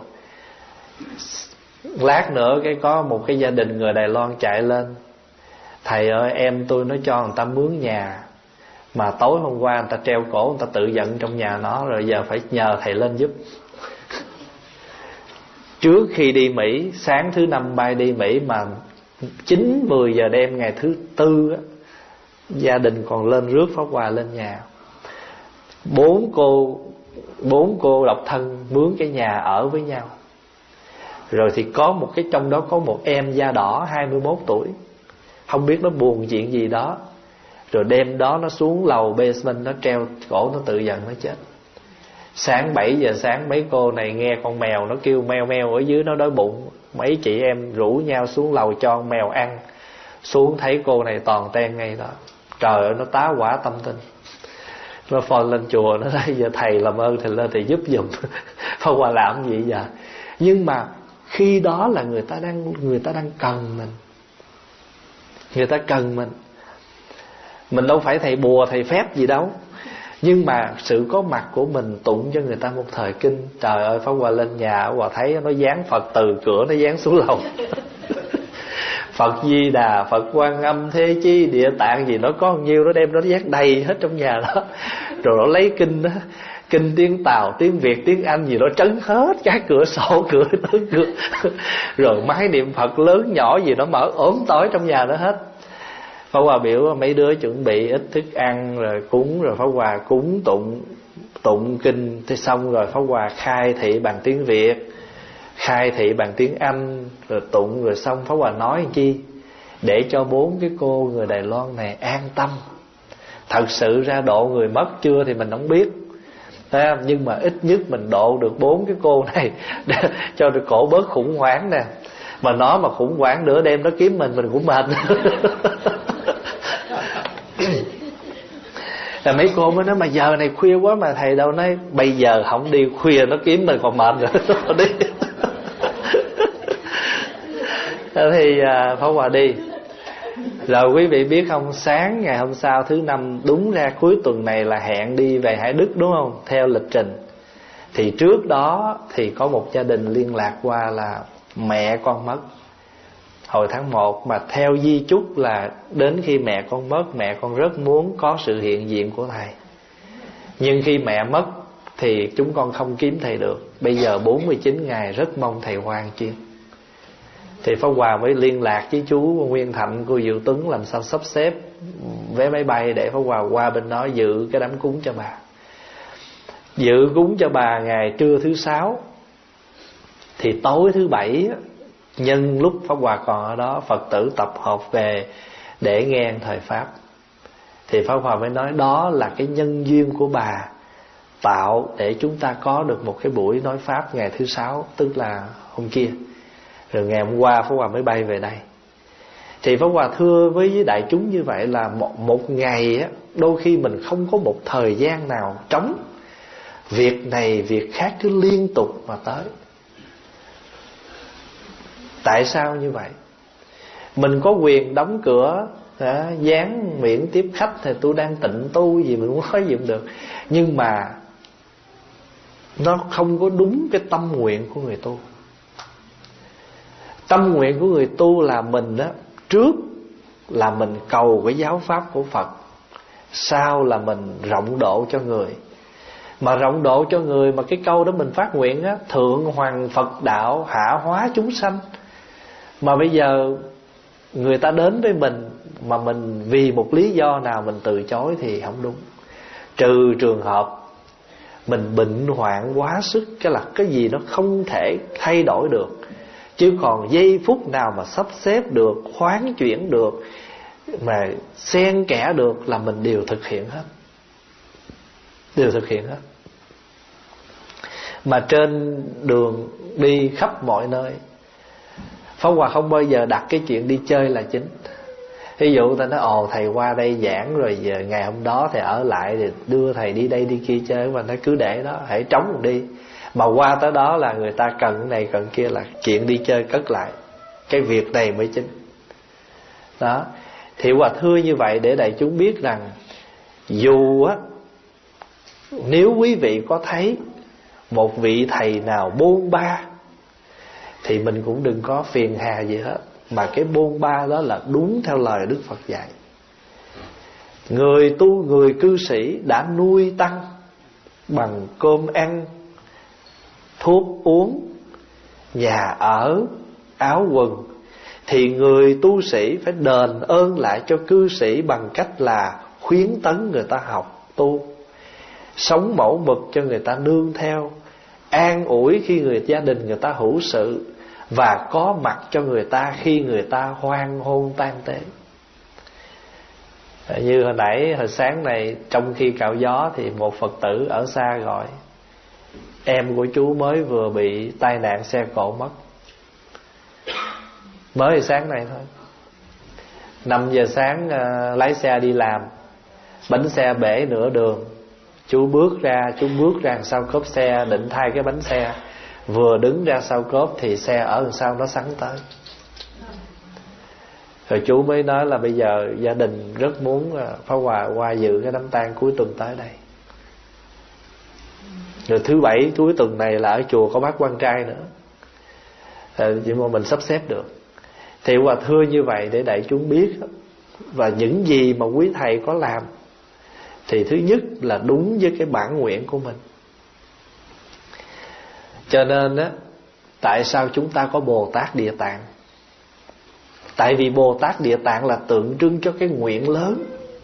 Lát nữa cái có một cái gia đình người Đài Loan chạy lên: thầy ơi, em tôi nó cho người ta mướn nhà, mà tối hôm qua người ta treo cổ, người ta tự giận trong nhà nó, rồi giờ phải nhờ thầy lên giúp. Trước khi đi Mỹ, sáng thứ năm bay đi Mỹ, mà chín mười giờ đêm ngày thứ tư á, gia đình còn lên rước Pháp Hòa lên nhà. Bốn cô Bốn cô độc thân mướn cái nhà ở với nhau. Rồi thì có một cái, trong đó có một em da đỏ hai mươi mốt tuổi, không biết nó buồn chuyện gì đó. Rồi đêm đó nó xuống lầu basement, nó treo cổ, nó tự giận nó chết. Sáng bảy giờ sáng, mấy cô này nghe con mèo nó kêu meo meo ở dưới, nó đói bụng. Mấy chị em rủ nhau xuống lầu cho con mèo ăn. Xuống thấy cô này toàn ten ngay đó. Trời ơi, nó tá hỏa tâm tinh. Nó phone lên chùa, nó nói giờ thầy làm ơn thầy lên thầy giúp giùm. Pháp Hòa làm gì vậy? Nhưng mà khi đó là người ta đang người ta đang cần mình. Người ta cần mình. Mình đâu phải thầy bùa thầy phép gì đâu. Nhưng mà sự có mặt của mình tụng cho người ta một thời kinh. Trời ơi, Pháp Hòa lên nhà, Hòa thấy nó dán Phật từ cửa, nó dán xuống lầu. Phật Di Đà, Phật Quan Âm, Thế Chi, Địa Tạng gì nó có nhiêu, nó đem nó dán đầy hết trong nhà đó. Rồi nó lấy kinh đó, kinh tiếng Tàu, tiếng Việt, tiếng Anh gì nó trấn hết các cửa sổ, cửa tới cửa. Rồi máy niệm Phật lớn nhỏ gì nó mở ốm tối trong nhà đó hết. Pháp Hòa biểu mấy đứa chuẩn bị ít thức ăn rồi cúng, rồi Pháp Hòa cúng tụng tụng kinh thế xong rồi Pháp Hòa khai thị bằng tiếng Việt, khai thị bằng tiếng Anh, rồi tụng rồi xong Pháp Hòa nói làm chi? Để cho bốn cái cô người Đài Loan này an tâm. Thật sự ra độ người mất chưa thì mình không biết, nhưng mà ít nhất mình độ được bốn cái cô này để cho được cổ bớt khủng hoảng nè. Mà nó mà khủng hoảng nửa đêm nó kiếm mình, mình cũng mệt. Là mấy cô mới nói mà giờ này khuya quá mà thầy đâu, nói bây giờ không đi khuya nó kiếm mình còn mệt nữa. Đi. Thì Pháp Hòa đi. Rồi quý vị biết không, sáng ngày hôm sau thứ năm, đúng ra cuối tuần này là hẹn đi về Hải Đức đúng không, theo lịch trình. Thì trước đó thì có một gia đình liên lạc qua là mẹ con mất hồi tháng một, mà theo di chúc là đến khi mẹ con mất, mẹ con rất muốn có sự hiện diện của thầy. Nhưng khi mẹ mất thì chúng con không kiếm thầy được. Bây giờ bốn mươi chín ngày rất mong thầy hoan chuyên. Thì Pháp Hòa mới liên lạc với chú Nguyên Thạnh, cô Diệu Tuấn làm sao sắp xếp vé máy bay để Pháp Hòa qua bên đó dự cái đám cúng cho bà. Dự cúng cho bà ngày trưa thứ sáu. Thì tối thứ bảy, nhân lúc Pháp Hòa còn ở đó, Phật tử tập hợp về để nghe thời Pháp. Thì Pháp Hòa mới nói đó là cái nhân duyên của bà tạo để chúng ta có được một cái buổi nói Pháp ngày thứ sáu, tức là hôm kia. Rồi ngày hôm qua Pháp Hòa mới bay về đây. Thì Pháp Hòa thưa với đại chúng như vậy là một, một ngày á, đôi khi mình không có một thời gian nào trống. Việc này việc khác cứ liên tục mà tới. Tại sao như vậy? Mình có quyền đóng cửa, à, dán miễn tiếp khách thì tôi đang tịnh tu gì mình cũng nói gì cũng được. Nhưng mà nó không có đúng cái tâm nguyện của người tu. Tâm nguyện của người tu là mình đó, trước là mình cầu cái giáo pháp của Phật, sau là mình rộng độ cho người. Mà rộng độ cho người mà cái câu đó mình phát nguyện á, thượng hoàng Phật đạo, hạ hóa chúng sanh. Mà bây giờ người ta đến với mình mà mình vì một lý do nào mình từ chối thì không đúng. Trừ trường hợp mình bệnh hoạn quá sức, cái là cái gì nó không thể thay đổi được. Chứ còn giây phút nào mà sắp xếp được, khoán chuyển được, mà xen kẽ được là mình đều thực hiện hết. Đều thực hiện hết. Mà trên đường đi khắp mọi nơi, Pháp Hòa không bao giờ đặt cái chuyện đi chơi là chính. Ví dụ ta nói ồ thầy qua đây giảng rồi giờ ngày hôm đó thầy ở lại thì đưa thầy đi đây đi kia chơi, mà nó cứ để đó, hãy trống rồi đi. Mà qua tới đó là người ta cần cái này cần kia là chuyện đi chơi cất lại. Cái việc này mới chính. Đó. Thì Hòa thưa như vậy để đại chúng biết rằng dù á, nếu quý vị có thấy một vị thầy nào bôn ba thì mình cũng đừng có phiền hà gì hết. Mà cái bôn ba đó là đúng theo lời Đức Phật dạy. Người tu, người cư sĩ đã nuôi tăng bằng cơm ăn, thuốc uống, nhà ở, áo quần, thì người tu sĩ phải đền ơn lại cho cư sĩ bằng cách là khuyến tấn người ta học tu, sống mẫu mực cho người ta nương theo, an ủi khi người gia đình người ta hữu sự, và có mặt cho người ta khi người ta hoan hôn tang tế. Như hồi nãy hồi sáng này trong khi cạo gió thì một Phật tử ở xa gọi: em của chú mới vừa bị tai nạn xe cộ mất. Mới hồi sáng này thôi. Năm giờ sáng uh, lái xe đi làm, bánh xe bể nửa đường. Chú bước ra, chú bước ra sau cốp xe định thay cái bánh xe. Vừa đứng ra sau cốp thì xe ở đằng sau nó sắn tới. Rồi chú mới nói là bây giờ gia đình rất muốn Pháp Hòa qua dự cái đám tang cuối tuần tới đây. Rồi thứ bảy cuối tuần này là ở chùa có bác quan trai nữa, à, chỉ mà mình sắp xếp được. Thì Hòa thưa như vậy để đại chúng biết. Và những gì mà quý thầy có làm thì thứ nhất là đúng với cái bản nguyện của mình. Cho nên á, tại sao chúng ta có Bồ Tát Địa Tạng? Tại vì Bồ Tát Địa Tạng là tượng trưng cho cái nguyện lớn.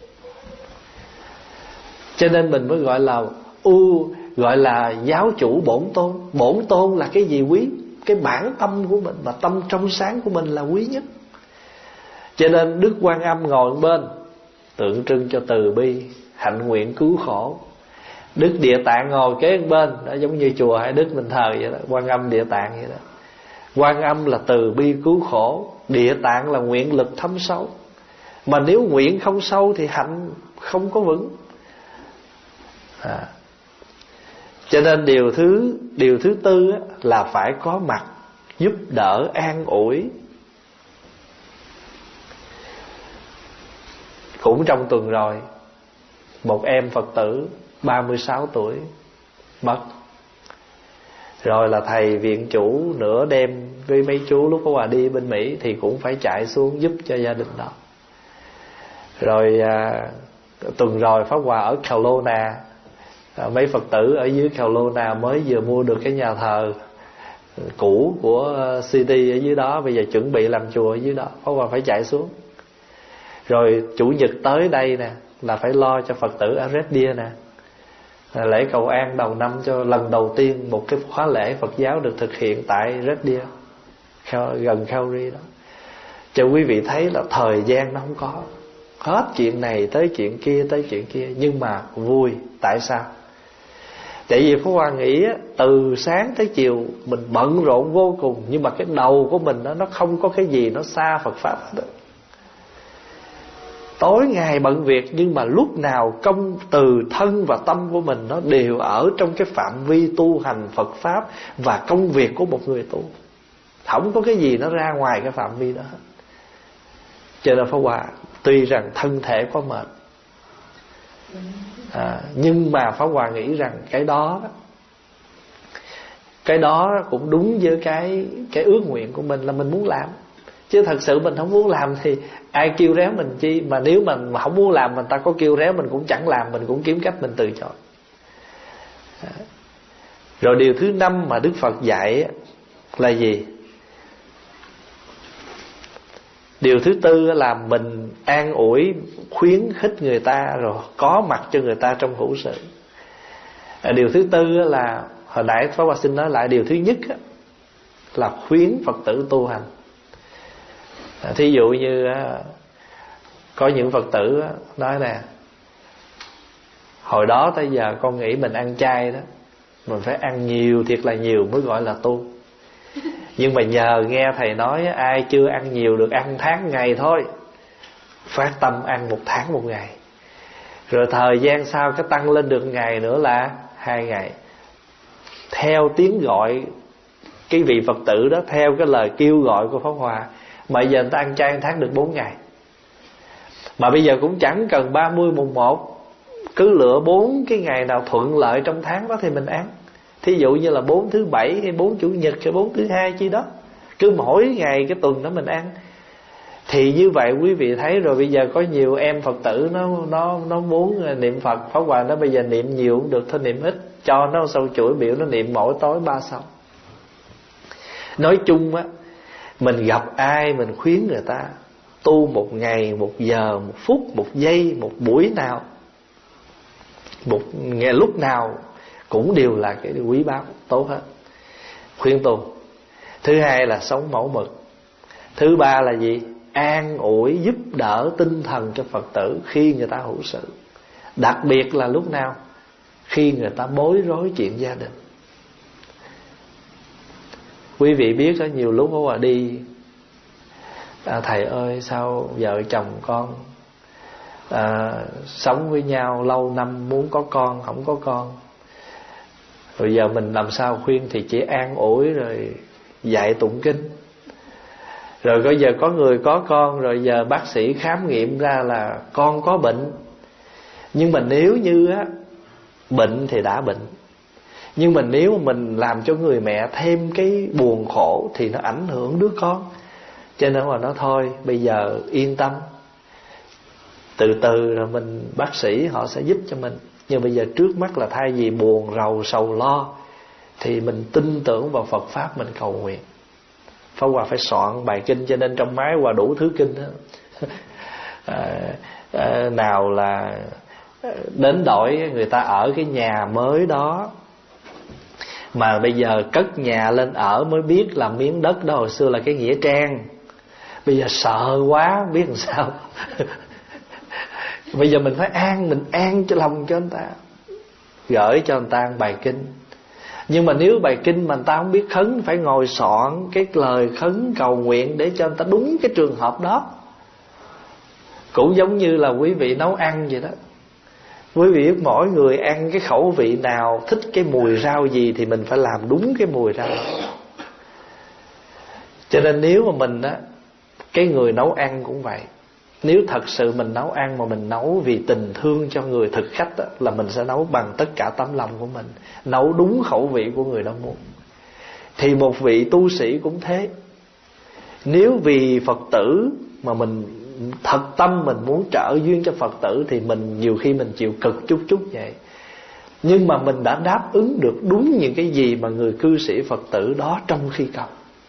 Cho nên mình mới gọi là u gọi là giáo chủ bổn tôn. Bổn tôn là cái gì quý? Cái bản tâm của mình, và tâm trong sáng của mình là quý nhất. Cho nên Đức Quan Âm ngồi bên, tượng trưng cho từ bi, hạnh nguyện cứu khổ. Đức Địa Tạng ngồi kế bên, đó giống như chùa Hải Đức mình thờ vậy đó, Quan Âm Địa Tạng vậy đó. Quan Âm là từ bi cứu khổ, Địa Tạng là nguyện lực thâm sâu. Mà nếu nguyện không sâu thì hạnh không có vững. À. Cho nên điều thứ điều thứ tư á, là phải có mặt giúp đỡ an ủi. Cũng trong tuần rồi, một em Phật tử ba mươi sáu tuổi mất. Rồi là thầy viện chủ nửa đêm với mấy chú lúc có Hòa đi bên Mỹ thì cũng phải chạy xuống giúp cho gia đình đó. Rồi à, tuần rồi Pháp Hòa ở Kelowna, à, mấy Phật tử ở dưới Kelowna mới vừa mua được cái nhà thờ cũ của City ở dưới đó, bây giờ chuẩn bị làm chùa ở dưới đó. Pháp Hòa phải chạy xuống. Rồi chủ nhật tới đây nè là phải lo cho Phật tử ở Red Deer nè, là lễ cầu an đầu năm cho lần đầu tiên một cái khóa lễ Phật giáo được thực hiện tại Red Deer, gần Calgary đó. Cho quý vị thấy là thời gian nó không có, hết chuyện này tới chuyện kia tới chuyện kia, nhưng mà vui. Tại sao? Tại vì Pháp Hòa nghĩ từ sáng tới chiều mình bận rộn vô cùng, nhưng mà cái đầu của mình đó, nó không có cái gì nó xa Phật Pháp hết. Tối ngày bận việc, nhưng mà lúc nào công từ thân và tâm của mình nó đều ở trong cái phạm vi tu hành Phật Pháp và công việc của một người tu. Không có cái gì nó ra ngoài cái phạm vi đó hết. Cho nên Pháp Hòa tuy rằng thân thể có mệt, à, nhưng mà Pháp Hòa nghĩ rằng cái đó Cái đó cũng đúng với cái cái ước nguyện của mình là mình muốn làm. Chứ thật sự mình không muốn làm thì ai kêu réo mình chi. Mà nếu mình không muốn làm, mình ta có kêu réo mình cũng chẳng làm, mình cũng kiếm cách mình từ chối. Rồi điều thứ năm mà Đức Phật dạy là gì? Điều thứ tư là mình an ủi, khuyến khích người ta, rồi có mặt cho người ta trong hữu sự. Điều thứ tư là, hồi nãy Pháp Hòa xin nói lại, điều thứ nhất là khuyến Phật tử tu hành. Thí dụ như có những Phật tử nói nè: hồi đó tới giờ con nghĩ mình ăn chay đó, mình phải ăn nhiều, thiệt là nhiều mới gọi là tu. Nhưng mà nhờ nghe thầy nói, ai chưa ăn nhiều được ăn tháng ngày thôi, phát tâm ăn một tháng một ngày. Rồi thời gian sau cái tăng lên được ngày nữa là hai ngày. Theo tiếng gọi, cái vị Phật tử đó theo cái lời kêu gọi của Pháp Hòa, mà giờ người ta ăn chay tháng được bốn ngày. Mà bây giờ cũng chẳng cần ba mươi mùng một, cứ lựa bốn cái ngày nào thuận lợi trong tháng đó thì mình ăn. Thí dụ như là bốn thứ bảy hay bốn chủ nhật hay bốn thứ hai chi đó, cứ mỗi ngày cái tuần đó mình ăn. Thì như vậy quý vị thấy rồi, bây giờ có nhiều em Phật tử nó nó nó muốn niệm Phật. Pháp Hòa nó bây giờ niệm nhiều cũng được, thôi niệm ít, cho nó sâu chuỗi biểu nó niệm mỗi tối ba xong. Nói chung á, mình gặp ai mình khuyến người ta tu một ngày, một giờ, một phút, một giây, một buổi nào, một ngày lúc nào cũng đều là cái quý báu tốt hết. Khuyên tu. Thứ hai là sống mẫu mực. Thứ ba là gì? An ủi giúp đỡ tinh thần cho Phật tử khi người ta hữu sự. Đặc biệt là lúc nào? Khi người ta bối rối chuyện gia đình. Quý vị biết có nhiều lúc Pháp Hòa đi, à, thầy ơi sao vợ chồng con à, sống với nhau lâu năm muốn có con không có con, rồi giờ mình làm sao khuyên? Thì chỉ an ủi rồi dạy tụng kinh. Rồi bây giờ có người có con, rồi giờ bác sĩ khám nghiệm ra là con có bệnh. Nhưng mà nếu như á, bệnh thì đã bệnh, nhưng mà nếu mà mình làm cho người mẹ thêm cái buồn khổ thì nó ảnh hưởng đứa con. Cho nên mà nói thôi, bây giờ yên tâm, từ từ rồi mình bác sĩ họ sẽ giúp cho mình. Nhưng bây giờ trước mắt là thay vì buồn rầu sầu lo thì mình tin tưởng vào Phật Pháp, mình cầu nguyện. Pháp Hòa phải soạn bài kinh, cho nên trong máy Hòa đủ thứ kinh đó. à, à, Nào là đến đổi người ta ở cái nhà mới đó, mà bây giờ cất nhà lên ở mới biết là miếng đất đó hồi xưa là cái nghĩa trang. Bây giờ sợ quá biết làm sao. Bây giờ mình phải an, mình an cho lòng cho anh ta, gửi cho anh ta bài kinh. Nhưng mà nếu bài kinh mà anh ta không biết khấn, phải ngồi soạn cái lời khấn cầu nguyện để cho anh ta đúng cái trường hợp đó. Cũng giống như là quý vị nấu ăn vậy đó. Quý vị biết mỗi người ăn cái khẩu vị nào, thích cái mùi rau gì thì mình phải làm đúng cái mùi rau. Cho nên nếu mà mình á, cái người nấu ăn cũng vậy. Nếu thật sự mình nấu ăn mà mình nấu vì tình thương cho người thực khách á, là mình sẽ nấu bằng tất cả tấm lòng của mình, nấu đúng khẩu vị của người đó muốn. Thì một vị tu sĩ cũng thế. Nếu vì Phật tử mà mình thật tâm mình muốn trợ duyên cho Phật tử thì mình nhiều khi mình chịu cực chút chút vậy. Nhưng mà mình đã đáp ứng được đúng những cái gì mà người cư sĩ Phật tử đó trong khi cầu.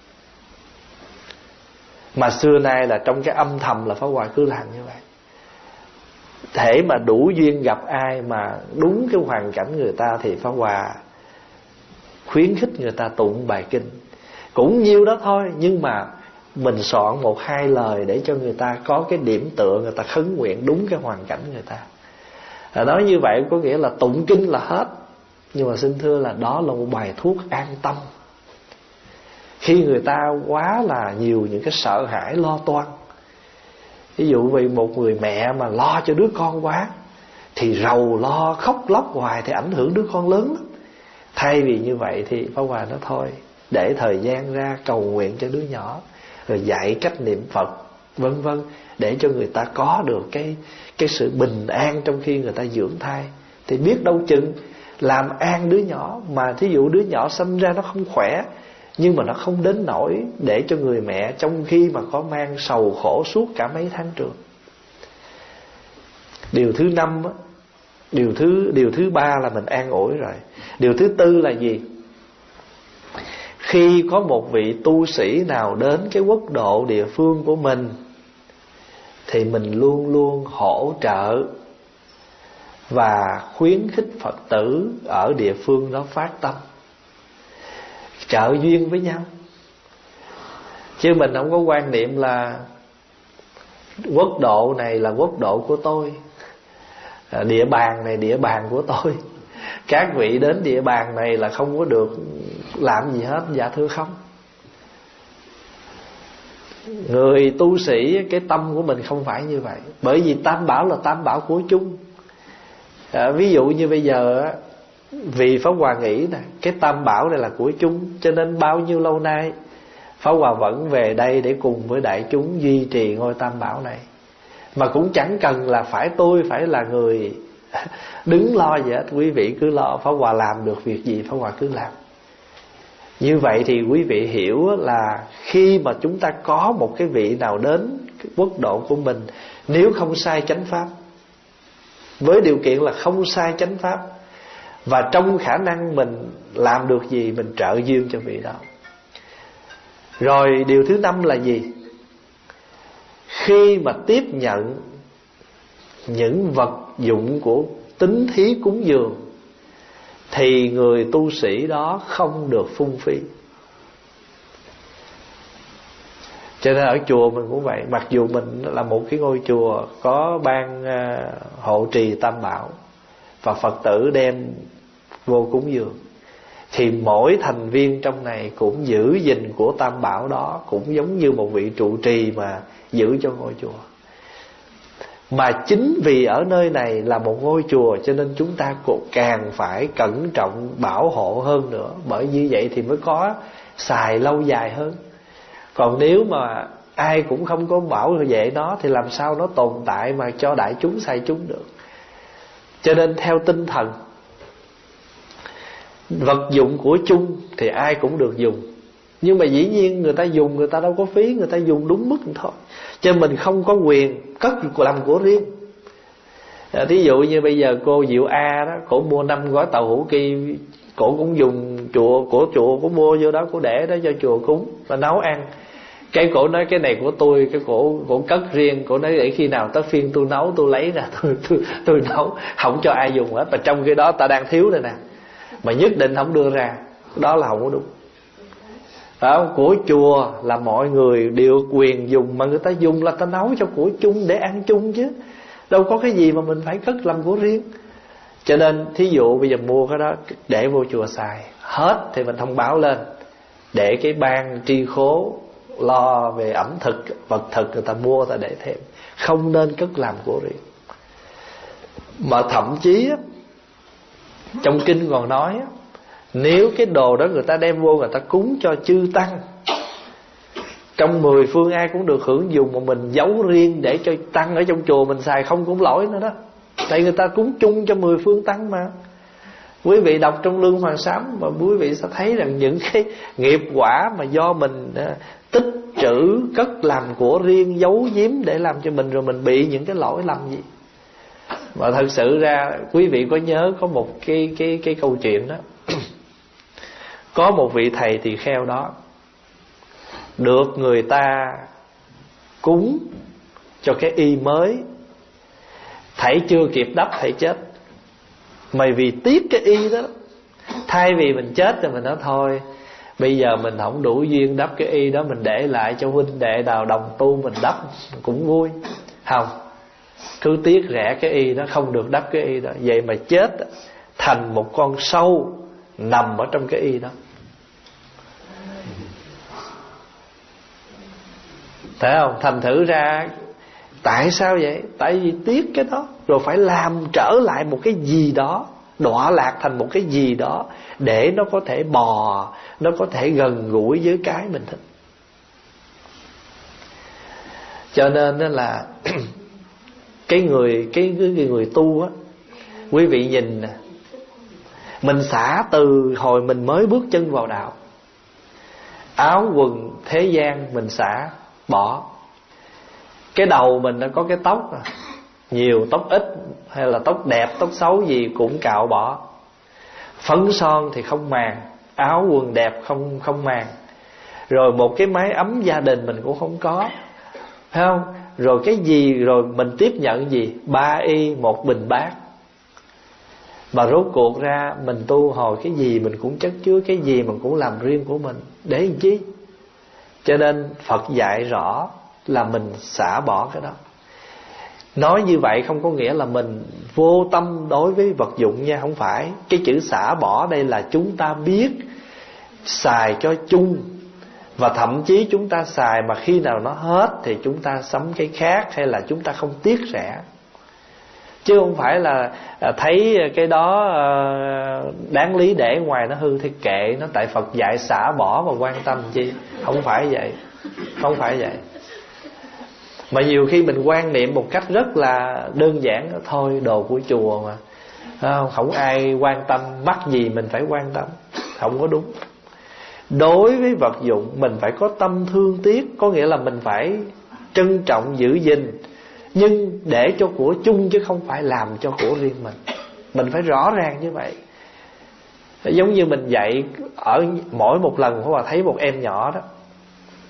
Mà xưa nay là trong cái âm thầm là Pháp Hòa cứ làm như vậy. Thể mà đủ duyên gặp ai mà đúng cái hoàn cảnh người ta thì Pháp Hòa khuyến khích người ta tụng bài kinh. Cũng nhiêu đó thôi, nhưng mà mình soạn một hai lời để cho người ta có cái điểm tựa, người ta khấn nguyện đúng cái hoàn cảnh người ta. À, nói như vậy có nghĩa là tụng kinh là hết. Nhưng mà xin thưa là đó là một bài thuốc an tâm. Khi người ta quá là nhiều những cái sợ hãi lo toan, ví dụ vì một người mẹ mà lo cho đứa con quá thì rầu lo khóc lóc hoài thì ảnh hưởng đứa con lớn lắm. Thay vì như vậy thì Pháp Hòa nói thôi, để thời gian ra cầu nguyện cho đứa nhỏ, rồi dạy cách niệm Phật vân vân, để cho người ta có được cái cái sự bình an trong khi người ta dưỡng thai. Thì biết đâu chừng làm an đứa nhỏ, mà thí dụ đứa nhỏ sinh ra nó không khỏe, nhưng mà nó không đến nỗi để cho người mẹ trong khi mà có mang sầu khổ suốt cả mấy tháng trường. Điều thứ năm á, điều thứ điều thứ ba là mình an ủi rồi. Điều thứ tư là gì? Khi có một vị tu sĩ nào đến cái quốc độ địa phương của mình thì mình luôn luôn hỗ trợ và khuyến khích Phật tử ở địa phương đó phát tâm trợ duyên với nhau. Chứ mình không có quan niệm là quốc độ này là quốc độ của tôi, địa bàn này địa bàn của tôi, các vị đến địa bàn này là không có được làm gì hết. Dạ thưa không. Người tu sĩ cái tâm của mình không phải như vậy. Bởi vì tam bảo là tam bảo của chung. à, Ví dụ như bây giờ vì Pháp Hòa nghĩ nè, cái tam bảo này là của chung, cho nên bao nhiêu lâu nay Pháp Hòa vẫn về đây để cùng với đại chúng duy trì ngôi tam bảo này. Mà cũng chẳng cần là phải tôi phải là người đứng lo gì hết. Quý vị cứ lo, Pháp Hòa làm được việc gì Pháp Hòa cứ làm. Như vậy thì quý vị hiểu là khi mà chúng ta có một cái vị nào đến cái quốc độ của mình, nếu không sai chánh pháp, với điều kiện là không sai chánh pháp, và trong khả năng mình làm được gì mình trợ duyên cho vị đó. Rồi điều thứ năm là gì? Khi mà tiếp nhận những vật dụng của tín thí cúng dường thì người tu sĩ đó không được phung phí. Cho nên ở chùa mình cũng vậy. Mặc dù mình là một cái ngôi chùa có ban hộ trì Tam Bảo và Phật tử đem vô cúng dường, thì mỗi thành viên trong này cũng giữ gìn của Tam Bảo đó, cũng giống như một vị trụ trì mà giữ cho ngôi chùa. Mà chính vì ở nơi này là một ngôi chùa cho nên chúng ta càng phải cẩn trọng bảo hộ hơn nữa. Bởi như vậy thì mới có xài lâu dài hơn. Còn nếu mà ai cũng không có bảo vệ nó thì làm sao nó tồn tại mà cho đại chúng xài chúng được. Cho nên theo tinh thần vật dụng của chung thì ai cũng được dùng. Nhưng mà dĩ nhiên người ta dùng, người ta đâu có phí, người ta dùng đúng mức thôi. Cho nên mình không có quyền cất làm của riêng. à, Thí dụ như bây giờ cô Diệu A đó, cổ mua năm gói tàu hũ kỳ, cổ cũng dùng chùa, của chùa cũng mua vô đó, cổ để đó cho chùa cúng và nấu ăn. Cái cổ nói cái này của tôi, cái cổ cổ cất riêng. Cổ nói để khi nào tới phiên tôi nấu tôi lấy ra tôi, tôi, tôi nấu, không cho ai dùng hết. Và trong khi đó ta đang thiếu đây nè, mà nhất định không đưa ra, đó là không có đúng. Đó, của chùa là mọi người đều quyền dùng, mà người ta dùng là ta nấu cho của chung để ăn chung chứ, đâu có cái gì mà mình phải cất làm của riêng. Cho nên thí dụ bây giờ mua cái đó để vô chùa xài hết thì mình thông báo lên, để cái ban tri khố lo về ẩm thực, vật thực người ta mua, người ta để thêm. Không nên cất làm của riêng. Mà thậm chí trong kinh còn nói, nếu cái đồ đó người ta đem vô người ta cúng cho chư tăng, trong mười phương ai cũng được hưởng dùng, mà mình giấu riêng để cho tăng ở trong chùa mình xài không cũng lỗi nữa đó. Tại người ta cúng chung cho mười phương tăng mà. Quý vị đọc trong Lương Hoàng Sám và quý vị sẽ thấy rằng những cái nghiệp quả mà do mình tích trữ, cất làm của riêng, giấu giếm để làm cho mình, rồi mình bị những cái lỗi lầm gì. Mà thật sự ra quý vị có nhớ có một cái cái cái câu chuyện đó. Có một vị thầy tỳ kheo đó được người ta cúng cho cái y mới, thầy chưa kịp đắp thầy chết. Mày vì tiếc cái y đó, thay vì mình chết thì mình nói thôi bây giờ mình không đủ duyên đắp cái y đó, mình để lại cho huynh đệ nào đồng tu mình đắp cũng vui. Không, cứ tiếc rẻ cái y đó, không được đắp cái y đó. Vậy mà chết thành một con sâu nằm ở trong cái y đó. Thấy không? Thành thử ra tại sao vậy? Tại vì tiếc cái đó, rồi phải làm trở lại một cái gì đó, đọa lạc thành một cái gì đó, để nó có thể bò, nó có thể gần gũi với cái mình thích. Cho nên đó là cái người cái, cái người tu á, quý vị nhìn nè, mình xả từ hồi mình mới bước chân vào đạo, áo quần thế gian mình xả bỏ. Cái đầu mình nó có cái tóc à, nhiều tóc ít hay là tóc đẹp tóc xấu gì cũng cạo bỏ. Phấn son thì không màng, áo quần đẹp không không màng. Rồi một cái mái ấm gia đình mình cũng không có, phải không? Rồi cái gì rồi mình tiếp nhận gì? Ba y một bình bát. Mà rốt cuộc ra mình tu hồi cái gì mình cũng chất chứa, cái gì mình cũng làm riêng của mình, để làm chi? Cho nên Phật dạy rõ là mình xả bỏ cái đó. Nói như vậy không có nghĩa là mình vô tâm đối với vật dụng nha, không phải. Cái chữ xả bỏ đây là chúng ta biết xài cho chung, và thậm chí chúng ta xài mà khi nào nó hết thì chúng ta sắm cái khác, hay là chúng ta không tiếc rẻ. Chứ không phải là thấy cái đó đáng lý để ngoài nó hư thì kệ nó, tại Phật dạy xả bỏ và quan tâm chi. Không phải vậy. Không phải vậy. Mà nhiều khi mình quan niệm một cách rất là đơn giản, thôi đồ của chùa mà, không, không ai quan tâm, mắc gì mình phải quan tâm. Không có đúng. Đối với vật dụng mình phải có tâm thương tiếc, có nghĩa là mình phải trân trọng giữ gìn, nhưng để cho của chung chứ không phải làm cho của riêng mình. Mình phải rõ ràng như vậy. Giống như mình dạy ở mỗi một lần, có bà thấy một em nhỏ đó,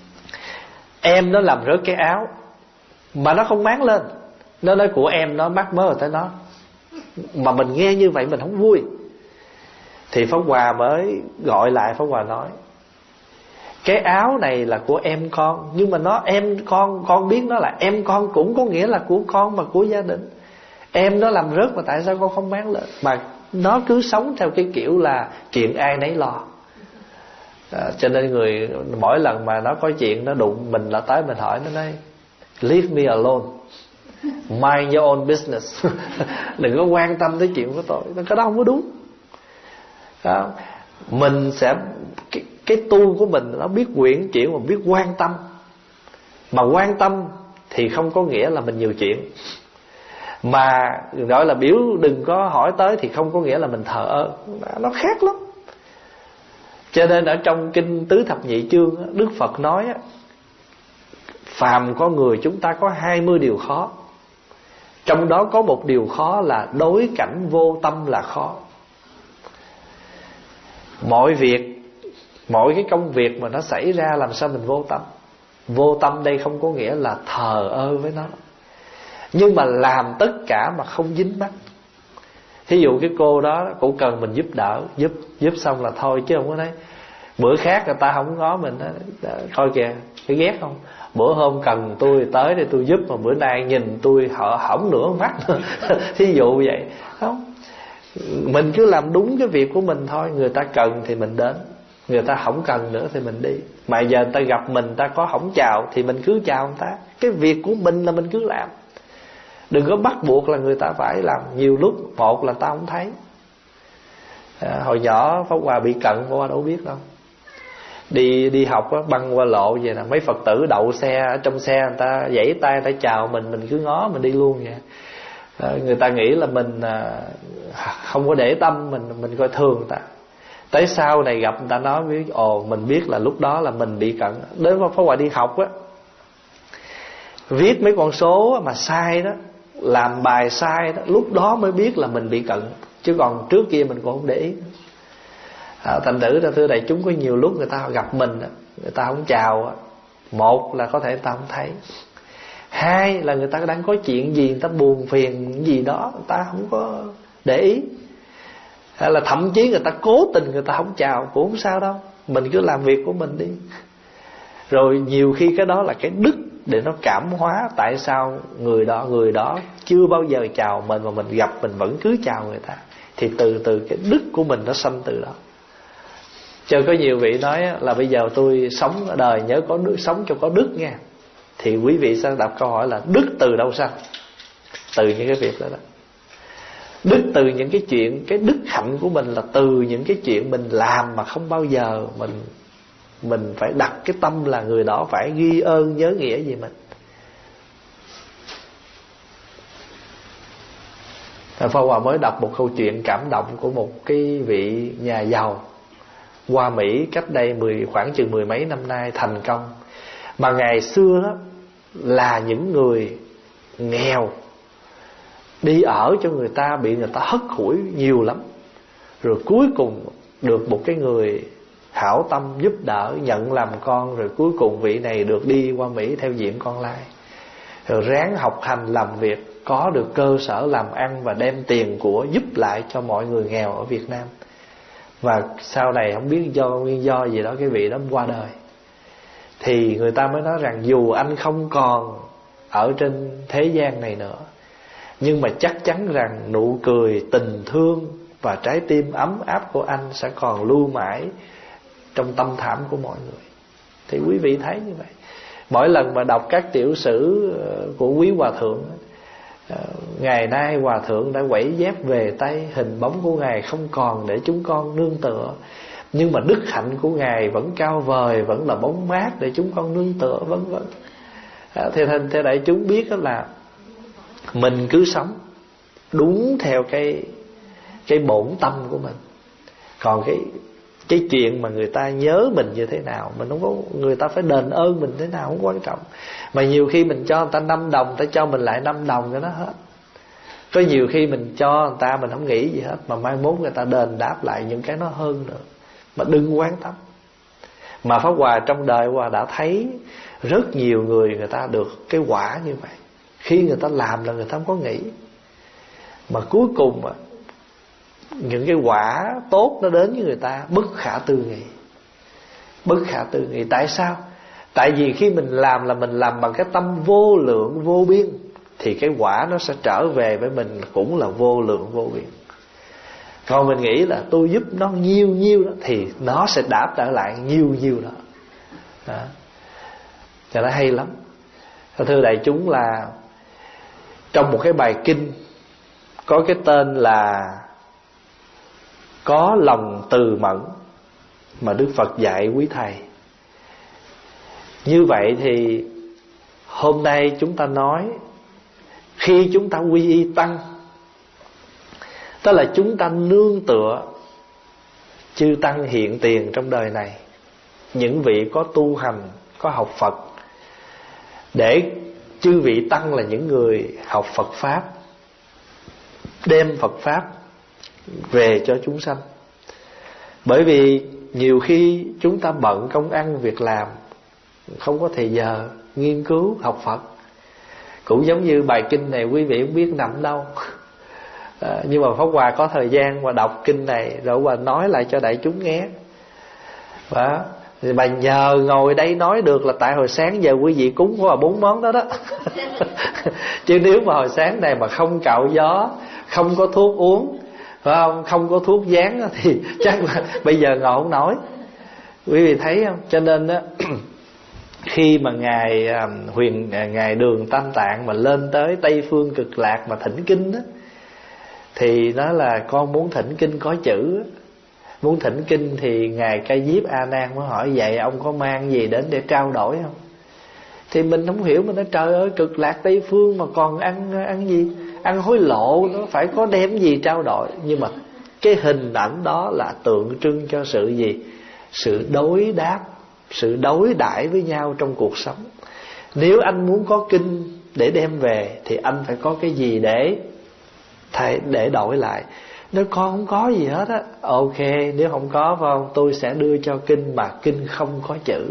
em nó làm rớt cái áo mà nó không máng lên, nó nói của em nó mắc mớ rồi tới nó. Mà mình nghe như vậy mình không vui. Thì Pháp Hòa mới gọi lại. Pháp Hòa nói cái áo này là của em con, nhưng mà nó em con, con biết nó là em con cũng có nghĩa là của con mà của gia đình. Em nó làm rớt mà tại sao con không máng lên? Mà nó cứ sống theo cái kiểu là chuyện ai nấy lo. à, Cho nên người mỗi lần mà nó có chuyện nó đụng mình là tới mình hỏi, nó nói leave me alone, mind your own business. Đừng có quan tâm tới chuyện của tôi. Cái đó không có đúng. Đó. Mình sẽ cái, cái tu của mình nó biết quyển chuyển mà biết quan tâm. Mà quan tâm thì không có nghĩa là mình nhiều chuyện. Mà gọi là biểu đừng có hỏi tới thì không có nghĩa là mình thờ ơ. Nó khác lắm. Cho nên ở trong kinh Tứ Thập Nhị Chương, Đức Phật nói phàm có người chúng ta có hai mươi điều khó. Trong đó có một điều khó là đối cảnh vô tâm là khó. Mọi việc, mọi cái công việc mà nó xảy ra làm sao mình vô tâm. Vô tâm đây không có nghĩa là thờ ơ với nó, nhưng mà làm tất cả mà không dính mắc. Thí dụ cái cô đó cũng cần mình giúp đỡ, Giúp giúp xong là thôi, chứ không có thấy bữa khác người ta không ngó mình đó, coi kìa cái ghét không. Bữa hôm cần tôi tới để tôi giúp, mà bữa nay nhìn tôi họ hỏng nửa mắt. Thí dụ vậy. Không, mình cứ làm đúng cái việc của mình thôi. Người ta cần thì mình đến, người ta không cần nữa thì mình đi. Mà giờ người ta gặp mình, người ta có không chào thì mình cứ chào người ta. Cái việc của mình là mình cứ làm. Đừng có bắt buộc là người ta phải làm. Nhiều lúc một là ta không thấy. à, Hồi nhỏ Pháp Hòa bị cận, Pháp Hòa đâu biết đâu. Đi đi học á, băng qua lộ vậy nè, mấy Phật tử đậu xe ở trong xe, người ta vẫy tay, người ta chào mình, mình cứ ngó mình đi luôn vậy. à, Người ta nghĩ là mình à, không có để tâm, mình mình coi thường người ta. Tới sau này gặp người ta nói biết, ồ mình biết là lúc đó là mình bị cận. Đến Pháp Hòa đi học á, viết mấy con số mà sai đó, làm bài sai đó, lúc đó mới biết là mình bị cận. Chứ còn trước kia mình cũng không để ý. à, Thành thử ra thưa đại chúng, có nhiều lúc người ta gặp mình, người ta không chào. Một là có thể người ta không thấy. Hai là người ta đang có chuyện gì, người ta buồn phiền gì đó, người ta không có để ý. Hay là thậm chí người ta cố tình người ta không chào, cũng không sao đâu, mình cứ làm việc của mình đi. Rồi nhiều khi cái đó là cái đức để nó cảm hóa tại sao người đó người đó chưa bao giờ chào mình, mà mình gặp mình vẫn cứ chào người ta. Thì từ từ cái đức của mình nó sanh từ đó. Cho có nhiều vị nói là bây giờ tôi sống ở đời nhớ có đức, sống cho có đức nha. Thì quý vị sẽ đọc câu hỏi là đức từ đâu sanh? Từ những cái việc đó đó. Đức từ những cái chuyện, cái đức hạnh của mình là từ những cái chuyện mình làm mà không bao giờ mình Mình phải đặt cái tâm là người đó phải ghi ơn nhớ nghĩa gì mình. Pháp Hòa mới đọc một câu chuyện cảm động của một cái vị nhà giàu qua Mỹ cách đây mười, khoảng chừng mười mấy năm nay, thành công. Mà ngày xưa đó là những người nghèo đi ở cho người ta, bị người ta hất hủi nhiều lắm. Rồi cuối cùng được một cái người hảo tâm giúp đỡ, nhận làm con. Rồi cuối cùng vị này được đi qua Mỹ theo diện con lai. Rồi ráng học hành làm việc, có được cơ sở làm ăn và đem tiền của giúp lại cho mọi người nghèo ở Việt Nam. Và sau này không biết do nguyên do gì đó cái vị đó qua đời. Thì người ta mới nói rằng dù anh không còn ở trên thế gian này nữa, nhưng mà chắc chắn rằng nụ cười, tình thương và trái tim ấm áp của anh sẽ còn lưu mãi trong tâm thẳm của mọi người. Thì quý vị thấy như vậy. Mỗi lần mà đọc các tiểu sử của quý hòa thượng, ngày nay hòa thượng đã quẩy dép về tay, hình bóng của ngài không còn để chúng con nương tựa, nhưng mà đức hạnh của ngài vẫn cao vời, vẫn là bóng mát để chúng con nương tựa, vân vân. Thế nên theo đại chúng biết đó là mình cứ sống đúng theo cái cái bổn tâm của mình. Còn cái cái chuyện mà người ta nhớ mình như thế nào, mình không có, người ta phải đền ơn mình thế nào không quan trọng. Mà nhiều khi mình cho người ta năm đồng, người ta cho mình lại năm đồng cho nó hết. Có nhiều khi mình cho người ta mình không nghĩ gì hết, mà mai mốt người ta đền đáp lại những cái nó hơn nữa. Mà đừng quan tâm. Mà Pháp Hòa trong đời Hòa đã thấy Rất nhiều người người ta được cái quả như vậy. Khi người ta làm là người ta không có nghĩ, mà cuối cùng những cái quả tốt nó đến với người ta bất khả tư nghị. Bất khả tư nghị. Tại sao? Tại vì khi mình làm là mình làm bằng cái tâm vô lượng vô biên, thì cái quả nó sẽ trở về với mình cũng là vô lượng vô biên. Còn mình nghĩ là tôi giúp nó nhiêu nhiêu đó, thì nó sẽ đáp trở lại nhiêu nhiêu đó, đó. Cho nó hay lắm. Thưa đại chúng, là trong một cái bài kinh có cái tên là Có Lòng Từ Mẫn mà Đức Phật dạy quý thầy. Như vậy thì hôm nay chúng ta nói, khi chúng ta quy y tăng, tức là chúng ta nương tựa chư tăng hiện tiền trong đời này, những vị có tu hành, có học Phật, để chư vị tăng là những người học Phật Pháp, đem Phật Pháp về cho chúng sanh. Bởi vì nhiều khi chúng ta bận công ăn việc làm, không có thời giờ nghiên cứu học Phật. Cũng giống như bài kinh này quý vị không biết nằm đâu, à, nhưng mà Pháp Hòa có thời gian mà đọc kinh này rồi Hòa nói lại cho đại chúng nghe. Đó. Thì bà nhờ ngồi đây nói được là tại hồi sáng giờ quý vị cúng có là bốn món đó đó. Chứ nếu mà hồi sáng này mà không cạo gió, không có thuốc uống, phải không, không có thuốc dán, thì chắc là bây giờ ngồi không nổi. Quý vị thấy không? Cho nên đó, khi mà ngài huyền ngài Đường Tam Tạng mà lên tới Tây Phương Cực Lạc mà thỉnh kinh đó, thì nói là con muốn thỉnh kinh có chữ. Muốn thỉnh kinh thì ngài Ca Diếp A Nan mới hỏi vậy ông có mang gì đến để trao đổi không? Thì mình không hiểu, mình nói trời ơi, Cực Lạc Tây Phương mà còn ăn ăn gì? Ăn hối lộ, nó phải có đem gì trao đổi. Nhưng mà cái hình ảnh đó là tượng trưng cho sự gì? Sự đối đáp, sự đối đãi với nhau trong cuộc sống. Nếu anh muốn có kinh để đem về thì anh phải có cái gì để thay, để đổi lại. Nếu con không có gì hết á, ok, nếu không có phải không, tôi sẽ đưa cho kinh mà kinh không có chữ,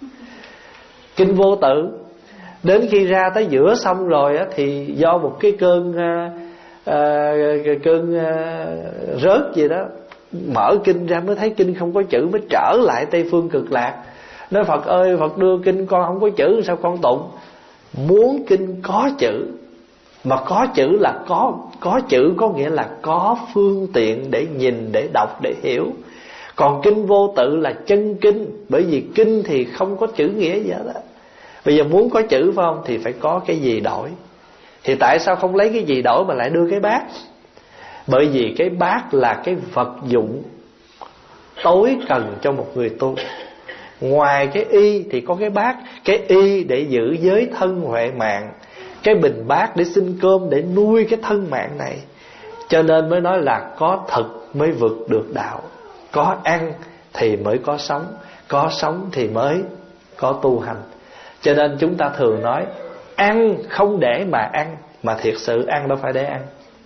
kinh vô tự. Đến khi ra tới giữa xong rồi á, thì do một cái cơn uh, uh, cơn uh, rớt gì đó, mở kinh ra mới thấy kinh không có chữ, mới trở lại Tây Phương Cực Lạc. Nói Phật ơi, Phật đưa kinh con không có chữ, sao con tụng? Muốn kinh có chữ, mà có chữ là có có chữ có nghĩa là có phương tiện để nhìn, để đọc, để hiểu. Còn kinh vô tự là chân kinh, bởi vì kinh thì không có chữ nghĩa gì hết đó. Bây giờ muốn có chữ phải không, thì phải có cái gì đổi. Thì tại sao không lấy cái gì đổi mà lại đưa cái bát? Bởi vì cái bát là cái vật dụng tối cần cho một người tu. Ngoài cái y thì có cái bát. Cái y để giữ giới thân huệ mạng, cái bình bát để xin cơm, để nuôi cái thân mạng này. Cho nên mới nói là có thực mới vượt được đạo. Có ăn thì mới có sống, có sống thì mới có tu hành. Cho nên chúng ta thường nói ăn không để mà ăn, mà thiệt sự ăn đâu phải để ăn.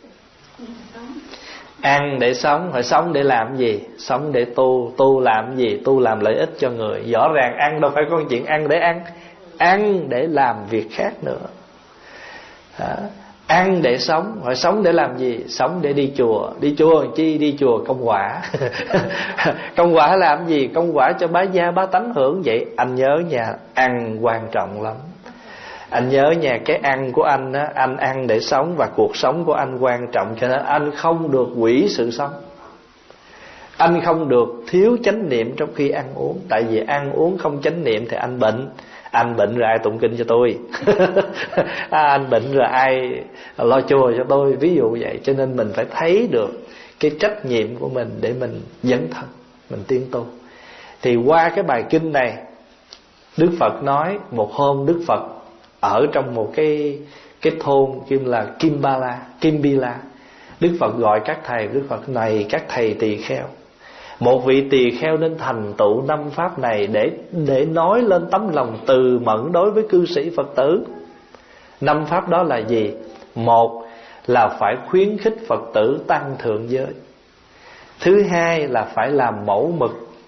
Ăn để sống, phải sống để làm gì? Sống để tu, tu làm gì? Tu làm lợi ích cho người. Rõ ràng ăn đâu phải có chuyện ăn để ăn, ăn để làm việc khác nữa. Đó. Ăn để sống, phải sống để làm gì? Sống để đi chùa. Đi chùa làm chi? Đi chùa công quả. Công quả làm gì? Công quả cho bá gia bá tánh hưởng. Vậy anh nhớ nha, ăn quan trọng lắm. Anh nhớ nha, cái ăn của anh á, anh ăn để sống, và cuộc sống của anh quan trọng. Cho nên anh không được hủy sự sống, anh không được thiếu chánh niệm trong khi ăn uống. Tại vì ăn uống không chánh niệm thì anh bệnh. Anh bệnh rồi ai tụng kinh cho tôi? à, Anh bệnh rồi ai lo chùa cho tôi? Ví dụ vậy. Cho nên mình phải thấy được cái trách nhiệm của mình để mình dấn thân, mình tiến tu. Thì qua cái bài kinh này, Đức Phật nói một hôm Đức Phật ở trong một cái cái thôn kim là Kimbala, Kimbila. Đức Phật gọi các thầy, Đức Phật này các thầy tỳ kheo, một vị tỳ kheo nên thành tựu năm pháp này để để nói lên tấm lòng từ mẫn đối với cư sĩ Phật tử. Năm pháp đó là gì? Một là phải khuyến khích Phật tử tăng thượng giới. Thứ hai là phải làm mẫu mực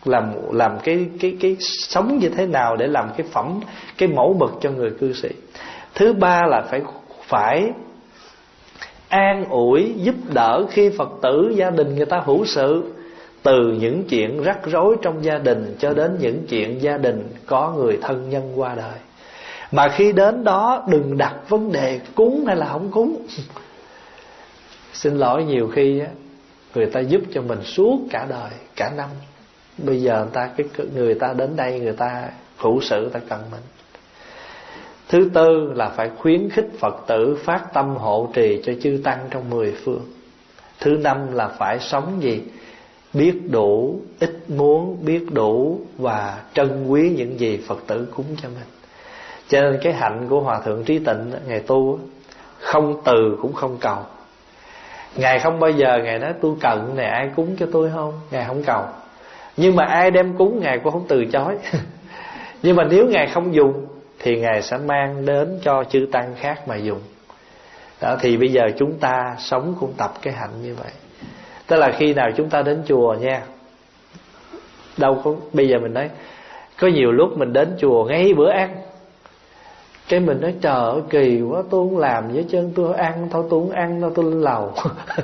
làm làm cái cái cái sống như thế nào để làm cái phẩm, cái mẫu mực cho người cư sĩ. Thứ ba là phải phải an ủi giúp đỡ khi Phật tử gia đình người ta hữu sự, từ những chuyện rắc rối trong gia đình cho đến những chuyện gia đình có người thân nhân qua đời. Mà khi đến đó đừng đặt vấn đề cúng hay là không cúng. Xin lỗi, nhiều khi á, người ta giúp cho mình suốt cả đời, cả năm. Bây giờ người ta cái người ta đến đây, người ta hữu sự, người ta cần mình. Thứ tư là phải khuyến khích Phật tử phát tâm hộ trì cho chư tăng trong mười phương. Thứ năm là phải sống gì? Biết đủ, ít muốn, biết đủ và trân quý những gì Phật tử cúng cho mình. Cho nên cái hạnh của Hòa Thượng Trí Tịnh, Ngài tu không từ cũng không cầu. Ngài không bao giờ Ngài nói tôi cần này, ai cúng cho tôi không? Ngài không cầu. Nhưng mà ai đem cúng Ngài cũng không từ chối. Nhưng mà nếu Ngài không dùng thì Ngài sẽ mang đến cho chư tăng khác mà dùng. Đó, thì bây giờ chúng ta sống cũng tập cái hạnh như vậy. Tức là khi nào chúng ta đến chùa nha, đâu có, bây giờ mình nói có nhiều lúc mình đến chùa ngay bữa ăn, cái mình nói trời ơi kỳ quá, tôi không làm với chân, tôi ăn thôi, tôi không ăn đâu, tôi lên lầu.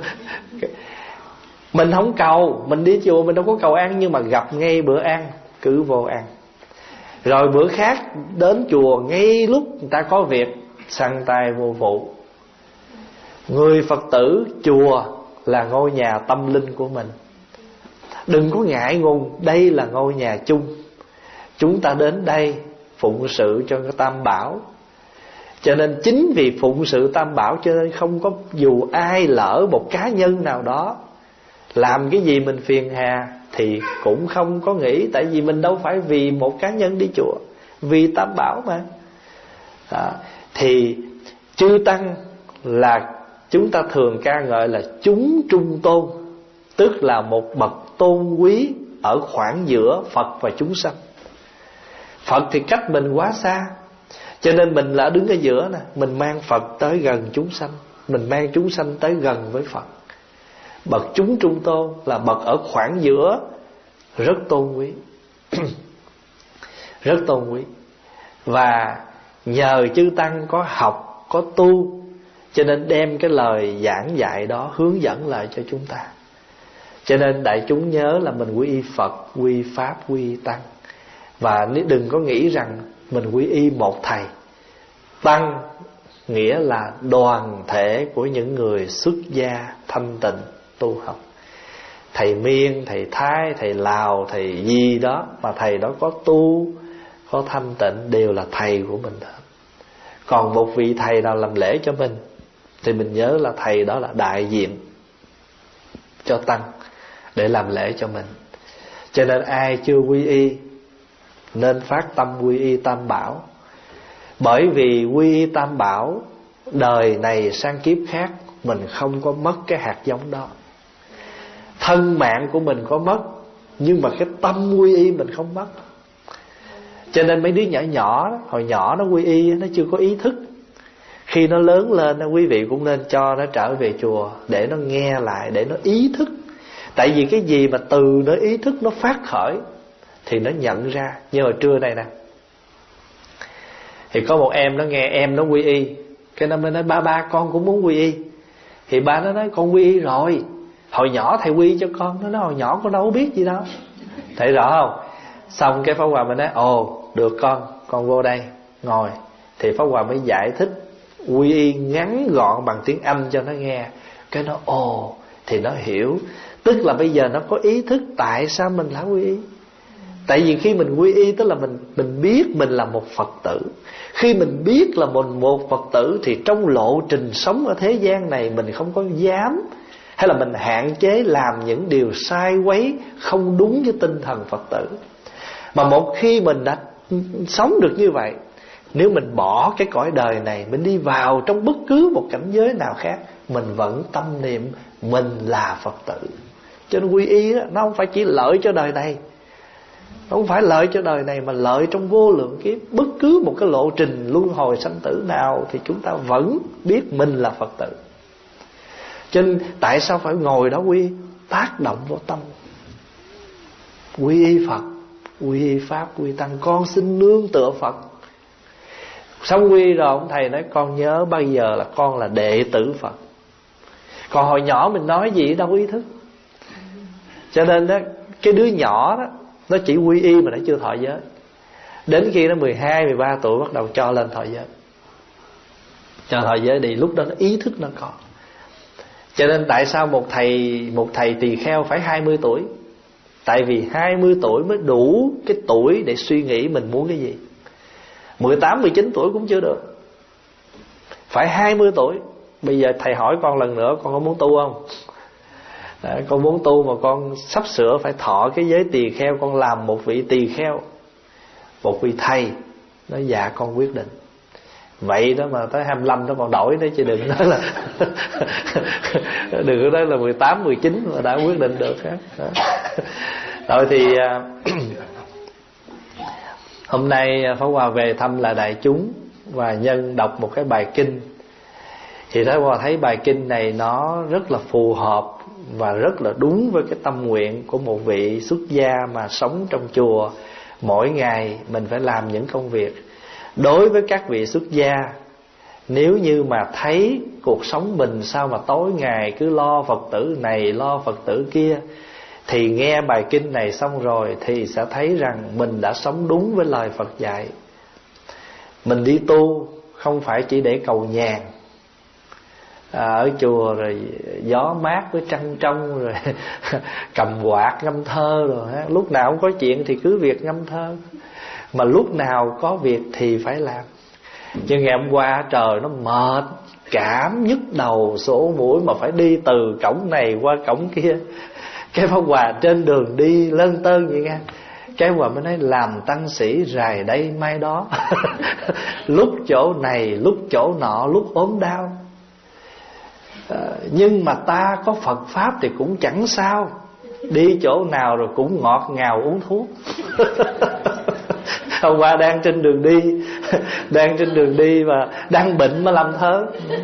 Mình không cầu, mình đi chùa mình đâu có cầu ăn, nhưng mà gặp ngay bữa ăn cứ vô ăn. Rồi bữa khác đến chùa ngay lúc người ta có việc săn tay vô vụ. Người Phật tử chùa là ngôi nhà tâm linh của mình. Đừng có ngại ngùng, đây là ngôi nhà chung. Chúng ta đến đây phụng sự cho cái Tam Bảo. Cho nên chính vì phụng sự Tam Bảo cho nên không có, dù ai lỡ một cá nhân nào đó làm cái gì mình phiền hà thì cũng không có nghĩ. Tại vì mình đâu phải vì một cá nhân đi chùa, vì Tam Bảo mà. Đó. Thì chư tăng là chúng ta thường ca ngợi là chúng trung tôn, tức là một bậc tôn quý ở khoảng giữa Phật và chúng sanh. Phật thì cách mình quá xa, cho nên mình là đứng ở giữa nè, mình mang Phật tới gần chúng sanh, mình mang chúng sanh tới gần với Phật. Bậc chúng trung tôn là bậc ở khoảng giữa, rất tôn quý. Rất tôn quý. Và nhờ chư tăng có học, có tu, cho nên đem cái lời giảng dạy đó hướng dẫn lại cho chúng ta. Cho nên đại chúng nhớ là mình quy y Phật, quy Pháp, quy Tăng. Và nếu đừng có nghĩ rằng mình quy y một thầy. Tăng nghĩa là đoàn thể của những người xuất gia thanh tịnh tu học. Thầy Miên, thầy Thái, thầy Lào, thầy gì đó mà thầy đó có tu, có thanh tịnh đều là thầy của mình thôi. Còn một vị thầy nào làm lễ cho mình thì mình nhớ là thầy đó là đại diện cho tăng để làm lễ cho mình. Cho nên ai chưa quy y nên phát tâm quy y Tam Bảo. Bởi vì quy y Tam Bảo, đời này sang kiếp khác mình không có mất cái hạt giống đó. Thân mạng của mình có mất, nhưng mà cái tâm quy y mình không mất. Cho nên mấy đứa nhỏ nhỏ đó, hồi nhỏ nó quy y, nó chưa có ý thức. Khi nó lớn lên, quý vị cũng nên cho nó trở về chùa để nó nghe lại, để nó ý thức. Tại vì cái gì mà từ nó ý thức, nó phát khởi thì nó nhận ra. Như hồi trưa này nè, thì có một em nó nghe em nó quy y, cái nó mới nói ba ba con cũng muốn quy y. Thì ba nó nói con quy y rồi, hồi nhỏ thầy quy y cho con. Nó nói hồi nhỏ con đâu có biết gì đâu. Thấy rõ không? Xong cái Pháp Hòa mới nói ồ được con, con vô đây ngồi. Thì Pháp Hòa mới giải thích quy y ngắn gọn bằng tiếng Anh cho nó nghe. Cái nó ồ, thì nó hiểu. Tức là bây giờ nó có ý thức tại sao mình lại quy y. Tại vì khi mình quy y tức là mình mình biết mình là một Phật tử. Khi mình biết là mình một Phật tử thì trong lộ trình sống ở thế gian này mình không có dám hay là mình hạn chế làm những điều sai quấy không đúng với tinh thần Phật tử. Mà một khi mình đã sống được như vậy, nếu mình bỏ cái cõi đời này, mình đi vào trong bất cứ một cảnh giới nào khác, mình vẫn tâm niệm mình là Phật tử. Cho nên quy y đó, nó không phải chỉ lợi cho đời này, nó không phải lợi cho đời này, mà lợi trong vô lượng kiếp. Bất cứ một cái lộ trình luân hồi sanh tử nào thì chúng ta vẫn biết mình là Phật tử. Cho nên tại sao phải ngồi đó quy? Tác động vô tâm. quy y Phật, quy y Pháp, quy y Tăng. Con xin nương tựa Phật. Xong quy y rồi ông thầy nói con nhớ bây giờ là con là đệ tử Phật. Còn hồi nhỏ mình nói gì đâu có ý thức. Cho nên đó, cái đứa nhỏ đó nó chỉ quy y mà nó chưa thọ giới. Đến khi nó mười hai, mười ba tuổi bắt đầu cho lên thọ giới. Cho thọ giới thì lúc đó nó ý thức nó có. Cho nên tại sao một thầy Một thầy tỳ kheo phải hai mươi tuổi? Tại vì hai mươi tuổi mới đủ cái tuổi để suy nghĩ mình muốn cái gì. Mười tám, mười chín tuổi cũng chưa được, phải hai mươi tuổi. Bây giờ thầy hỏi con lần nữa, con có muốn tu không? Đó, con muốn tu mà con sắp sửa phải thọ cái giới tỳ kheo, con làm một vị tỳ kheo, một vị thầy. Nói dạ con quyết định. Vậy đó mà tới hai mươi lăm đó còn đổi đấy, chứ đừng nói là đừng có nói là mười tám, mười chín mà đã quyết định được đó. Rồi thì hôm nay Pháp Hòa về thăm là đại chúng và nhân đọc một cái bài kinh. Thì Pháp Hòa thấy bài kinh này nó rất là phù hợp và rất là đúng với cái tâm nguyện của một vị xuất gia mà sống trong chùa. Mỗi ngày mình phải làm những công việc. Đối với các vị xuất gia, nếu như mà thấy cuộc sống mình sao mà tối ngày cứ lo Phật tử này, lo Phật tử kia, thì nghe bài kinh này xong rồi thì sẽ thấy rằng mình đã sống đúng với lời Phật dạy. Mình đi tu không phải chỉ để cầu nhàn à, ở chùa rồi gió mát với trăng trong rồi cầm quạt ngâm thơ rồi ha. Lúc nào không có chuyện thì cứ việc ngâm thơ, mà lúc nào có việc thì phải làm. Nhưng ngày hôm qua trời nó mệt, cảm nhức đầu sổ mũi mà phải đi từ cổng này qua cổng kia. Cái Pháp Hòa trên đường đi lân tơn vậy nghe. Cái Hòa mới nói làm tăng sĩ rày đây mai đó lúc chỗ này, lúc chỗ nọ, lúc ốm đau. à, Nhưng mà ta có Phật Pháp thì cũng chẳng sao. Đi chỗ nào rồi cũng ngọt ngào uống thuốc. Hôm qua đang trên đường đi Đang trên đường đi và đang bệnh mà làm thơ.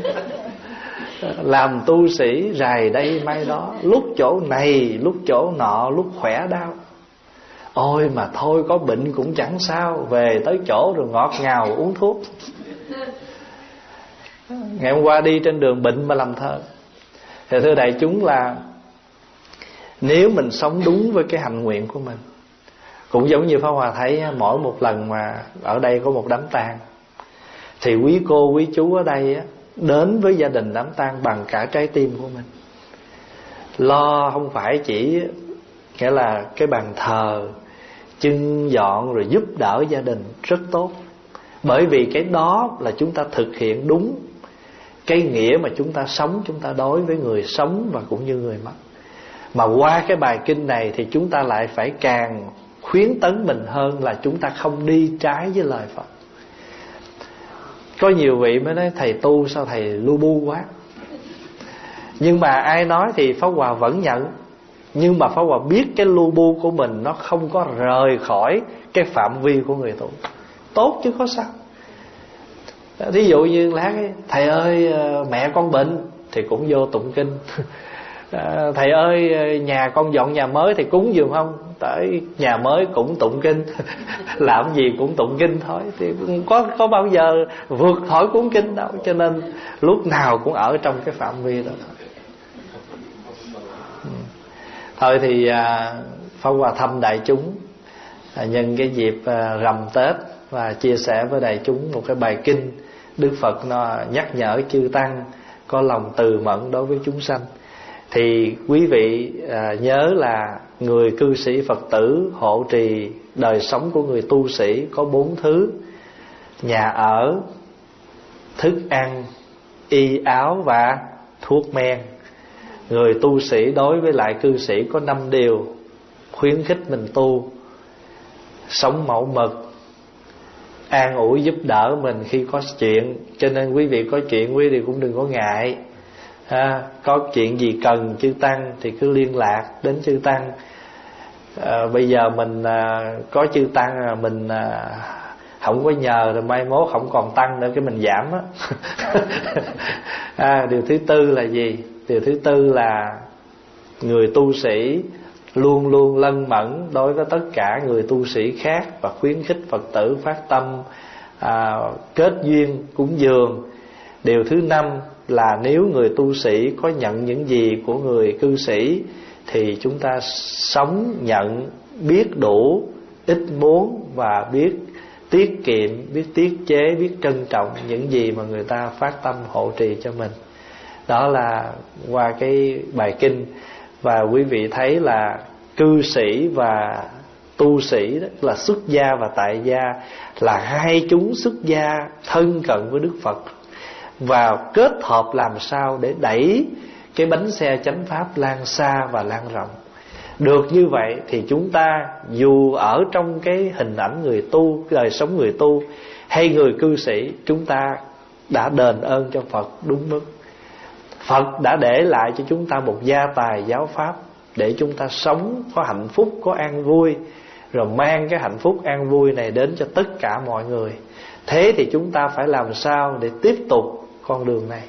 Làm tu sĩ rày đây mai đó, lúc chỗ này, lúc chỗ nọ, lúc khỏe đau. Ôi mà thôi có bệnh cũng chẳng sao, về tới chỗ rồi ngọt ngào uống thuốc. Ngày hôm qua đi trên đường bệnh mà làm thơ. Thì thưa đại chúng là nếu mình sống đúng với cái hạnh nguyện của mình, cũng giống như Pháp Hòa thấy mỗi một lần mà ở đây có một đám tang, thì quý cô quý chú ở đây đến với gia đình đám tang bằng cả trái tim của mình. Lo không phải chỉ nghĩa là cái bàn thờ, chưng dọn rồi giúp đỡ gia đình rất tốt. Bởi vì cái đó là chúng ta thực hiện đúng cái nghĩa mà chúng ta sống, chúng ta đối với người sống và cũng như người mất. Mà qua cái bài kinh này thì chúng ta lại phải càng khuyến tấn mình hơn là chúng ta không đi trái với lời Phật. Có nhiều vị mới nói thầy tu sao thầy lu bu quá. Nhưng mà ai nói thì Pháp Hòa vẫn nhận. Nhưng mà Pháp Hòa biết cái lu bu của mình nó không có rời khỏi cái phạm vi của người tu. Tốt chứ có sao. Thí dụ như lát ấy, thầy ơi mẹ con bệnh thì cũng vô tụng kinh. Thầy ơi nhà con dọn nhà mới thì cúng dùm không? Tới nhà mới cũng tụng kinh. Làm gì cũng tụng kinh thôi. Thì có, có bao giờ vượt khỏi cuốn kinh đâu. Cho nên lúc nào cũng ở trong cái phạm vi đó. Thôi thì à, Pháp Hòa thăm đại chúng à, nhân cái dịp à, rằm Tết và chia sẻ với đại chúng một cái bài kinh. Đức Phật nó nhắc nhở chư tăng có lòng từ mẫn đối với chúng sanh. Thì quý vị à, nhớ là người cư sĩ Phật tử hộ trì đời sống của người tu sĩ có bốn thứ: nhà ở, thức ăn, y áo và thuốc men. Người tu sĩ đối với lại cư sĩ có năm điều khuyến khích mình tu: sống mẫu mực, an ủi giúp đỡ mình khi có chuyện. Cho nên quý vị có chuyện quý vị cũng đừng có ngại. À, có chuyện gì cần chư tăng thì cứ liên lạc đến chư tăng. à, Bây giờ mình à, có chư tăng à, mình à, không có nhờ rồi mai mốt không còn tăng nữa cái mình giảm á. à, Điều thứ tư là gì? Điều thứ tư là người tu sĩ luôn luôn lân mẫn đối với tất cả người tu sĩ khác, và khuyến khích Phật tử phát tâm à, kết duyên cúng dường. Điều thứ năm là nếu người tu sĩ có nhận những gì của người cư sĩ thì chúng ta sống nhận, biết đủ, ít muốn, và biết tiết kiệm, biết tiết chế, biết trân trọng những gì mà người ta phát tâm hộ trì cho mình. Đó là qua cái bài kinh. Và quý vị thấy là cư sĩ và tu sĩ đó, là xuất gia và tại gia, là hai chúng xuất gia thân cận với Đức Phật, và kết hợp làm sao để đẩy cái bánh xe chánh pháp lan xa và lan rộng. Được như vậy thì chúng ta dù ở trong cái hình ảnh người tu, đời sống người tu hay người cư sĩ, chúng ta đã đền ơn cho Phật đúng mức. Phật đã để lại cho chúng ta một gia tài giáo pháp để chúng ta sống có hạnh phúc, có an vui, rồi mang cái hạnh phúc an vui này đến cho tất cả mọi người. Thế thì chúng ta phải làm sao để tiếp tục con đường này.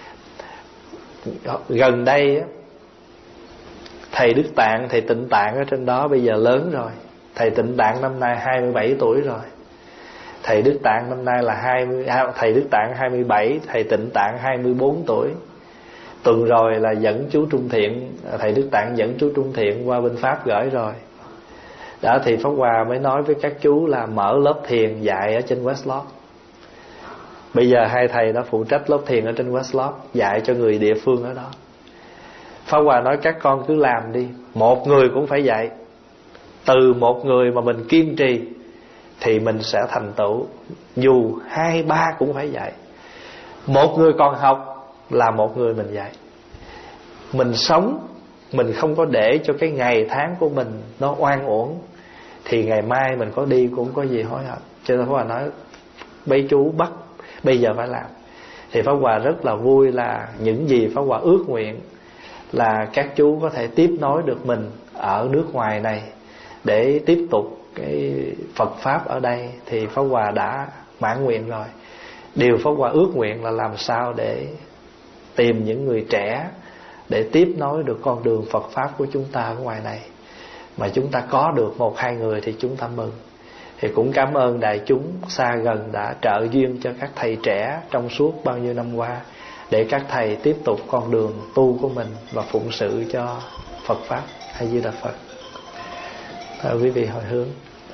Gần đây thầy Đức Tạng, thầy Tịnh Tạng ở trên đó bây giờ lớn rồi. Thầy Tịnh Tạng năm nay hai mươi bảy tuổi rồi. Thầy Đức Tạng năm nay là hai mươi, thầy Đức Tạng hai mươi bảy, thầy Tịnh Tạng hai mươi bốn tuổi. Tuần rồi là dẫn chú Trung Thiện, thầy Đức Tạng dẫn chú Trung Thiện qua bên Pháp gửi rồi. Đó thì Pháp Hòa mới nói với các chú là mở lớp thiền dạy ở trên West Lodge. Bây giờ hai thầy đã phụ trách lớp thiền ở trên West Lodge, dạy cho người địa phương ở đó. Pháp Hòa nói các con cứ làm đi, một người cũng phải dạy. Từ một người mà mình kiên trì thì mình sẽ thành tựu. Dù hai ba cũng phải dạy. Một người còn học là một người mình dạy. Mình sống, mình không có để cho cái ngày tháng của mình nó oan uổng, thì ngày mai mình có đi cũng có gì hối hận. Cho nên Pháp Hòa nói mấy chú bắt bây giờ phải làm. Thì Pháp Hòa rất là vui là những gì Pháp Hòa ước nguyện là các chú có thể tiếp nối được mình ở nước ngoài này để tiếp tục cái Phật Pháp ở đây, thì Pháp Hòa đã mãn nguyện rồi. Điều Pháp Hòa ước nguyện là làm sao để tìm những người trẻ để tiếp nối được con đường Phật Pháp của chúng ta ở ngoài này. Mà chúng ta có được một hai người thì chúng ta mừng. Thì cũng cảm ơn đại chúng xa gần đã trợ duyên cho các thầy trẻ trong suốt bao nhiêu năm qua, để các thầy tiếp tục con đường tu của mình và phụng sự cho Phật Pháp. A Di Đà Phật. Thôi quý vị hồi hướng.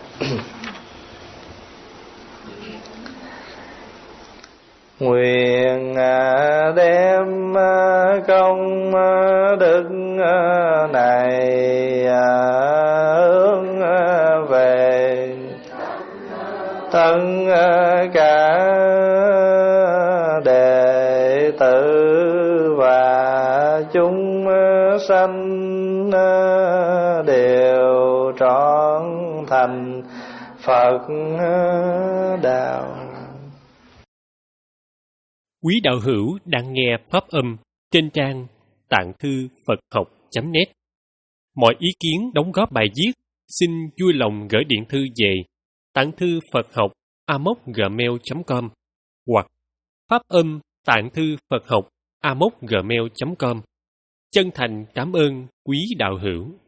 Nguyện đem công đức này hướng về thân cả đệ tử và chúng sanh đều trọn thành Phật đạo. Quý đạo hữu đang nghe pháp âm trên trang tạng thư Phật học chấm net. Mọi ý kiến đóng góp bài viết xin vui lòng gửi điện thư về tạng thư Phật học a m o c gmail chấm com hoặc pháp âm tạng thư Phật học a m o c gmail chấm com. Chân thành cảm ơn quý đạo hữu.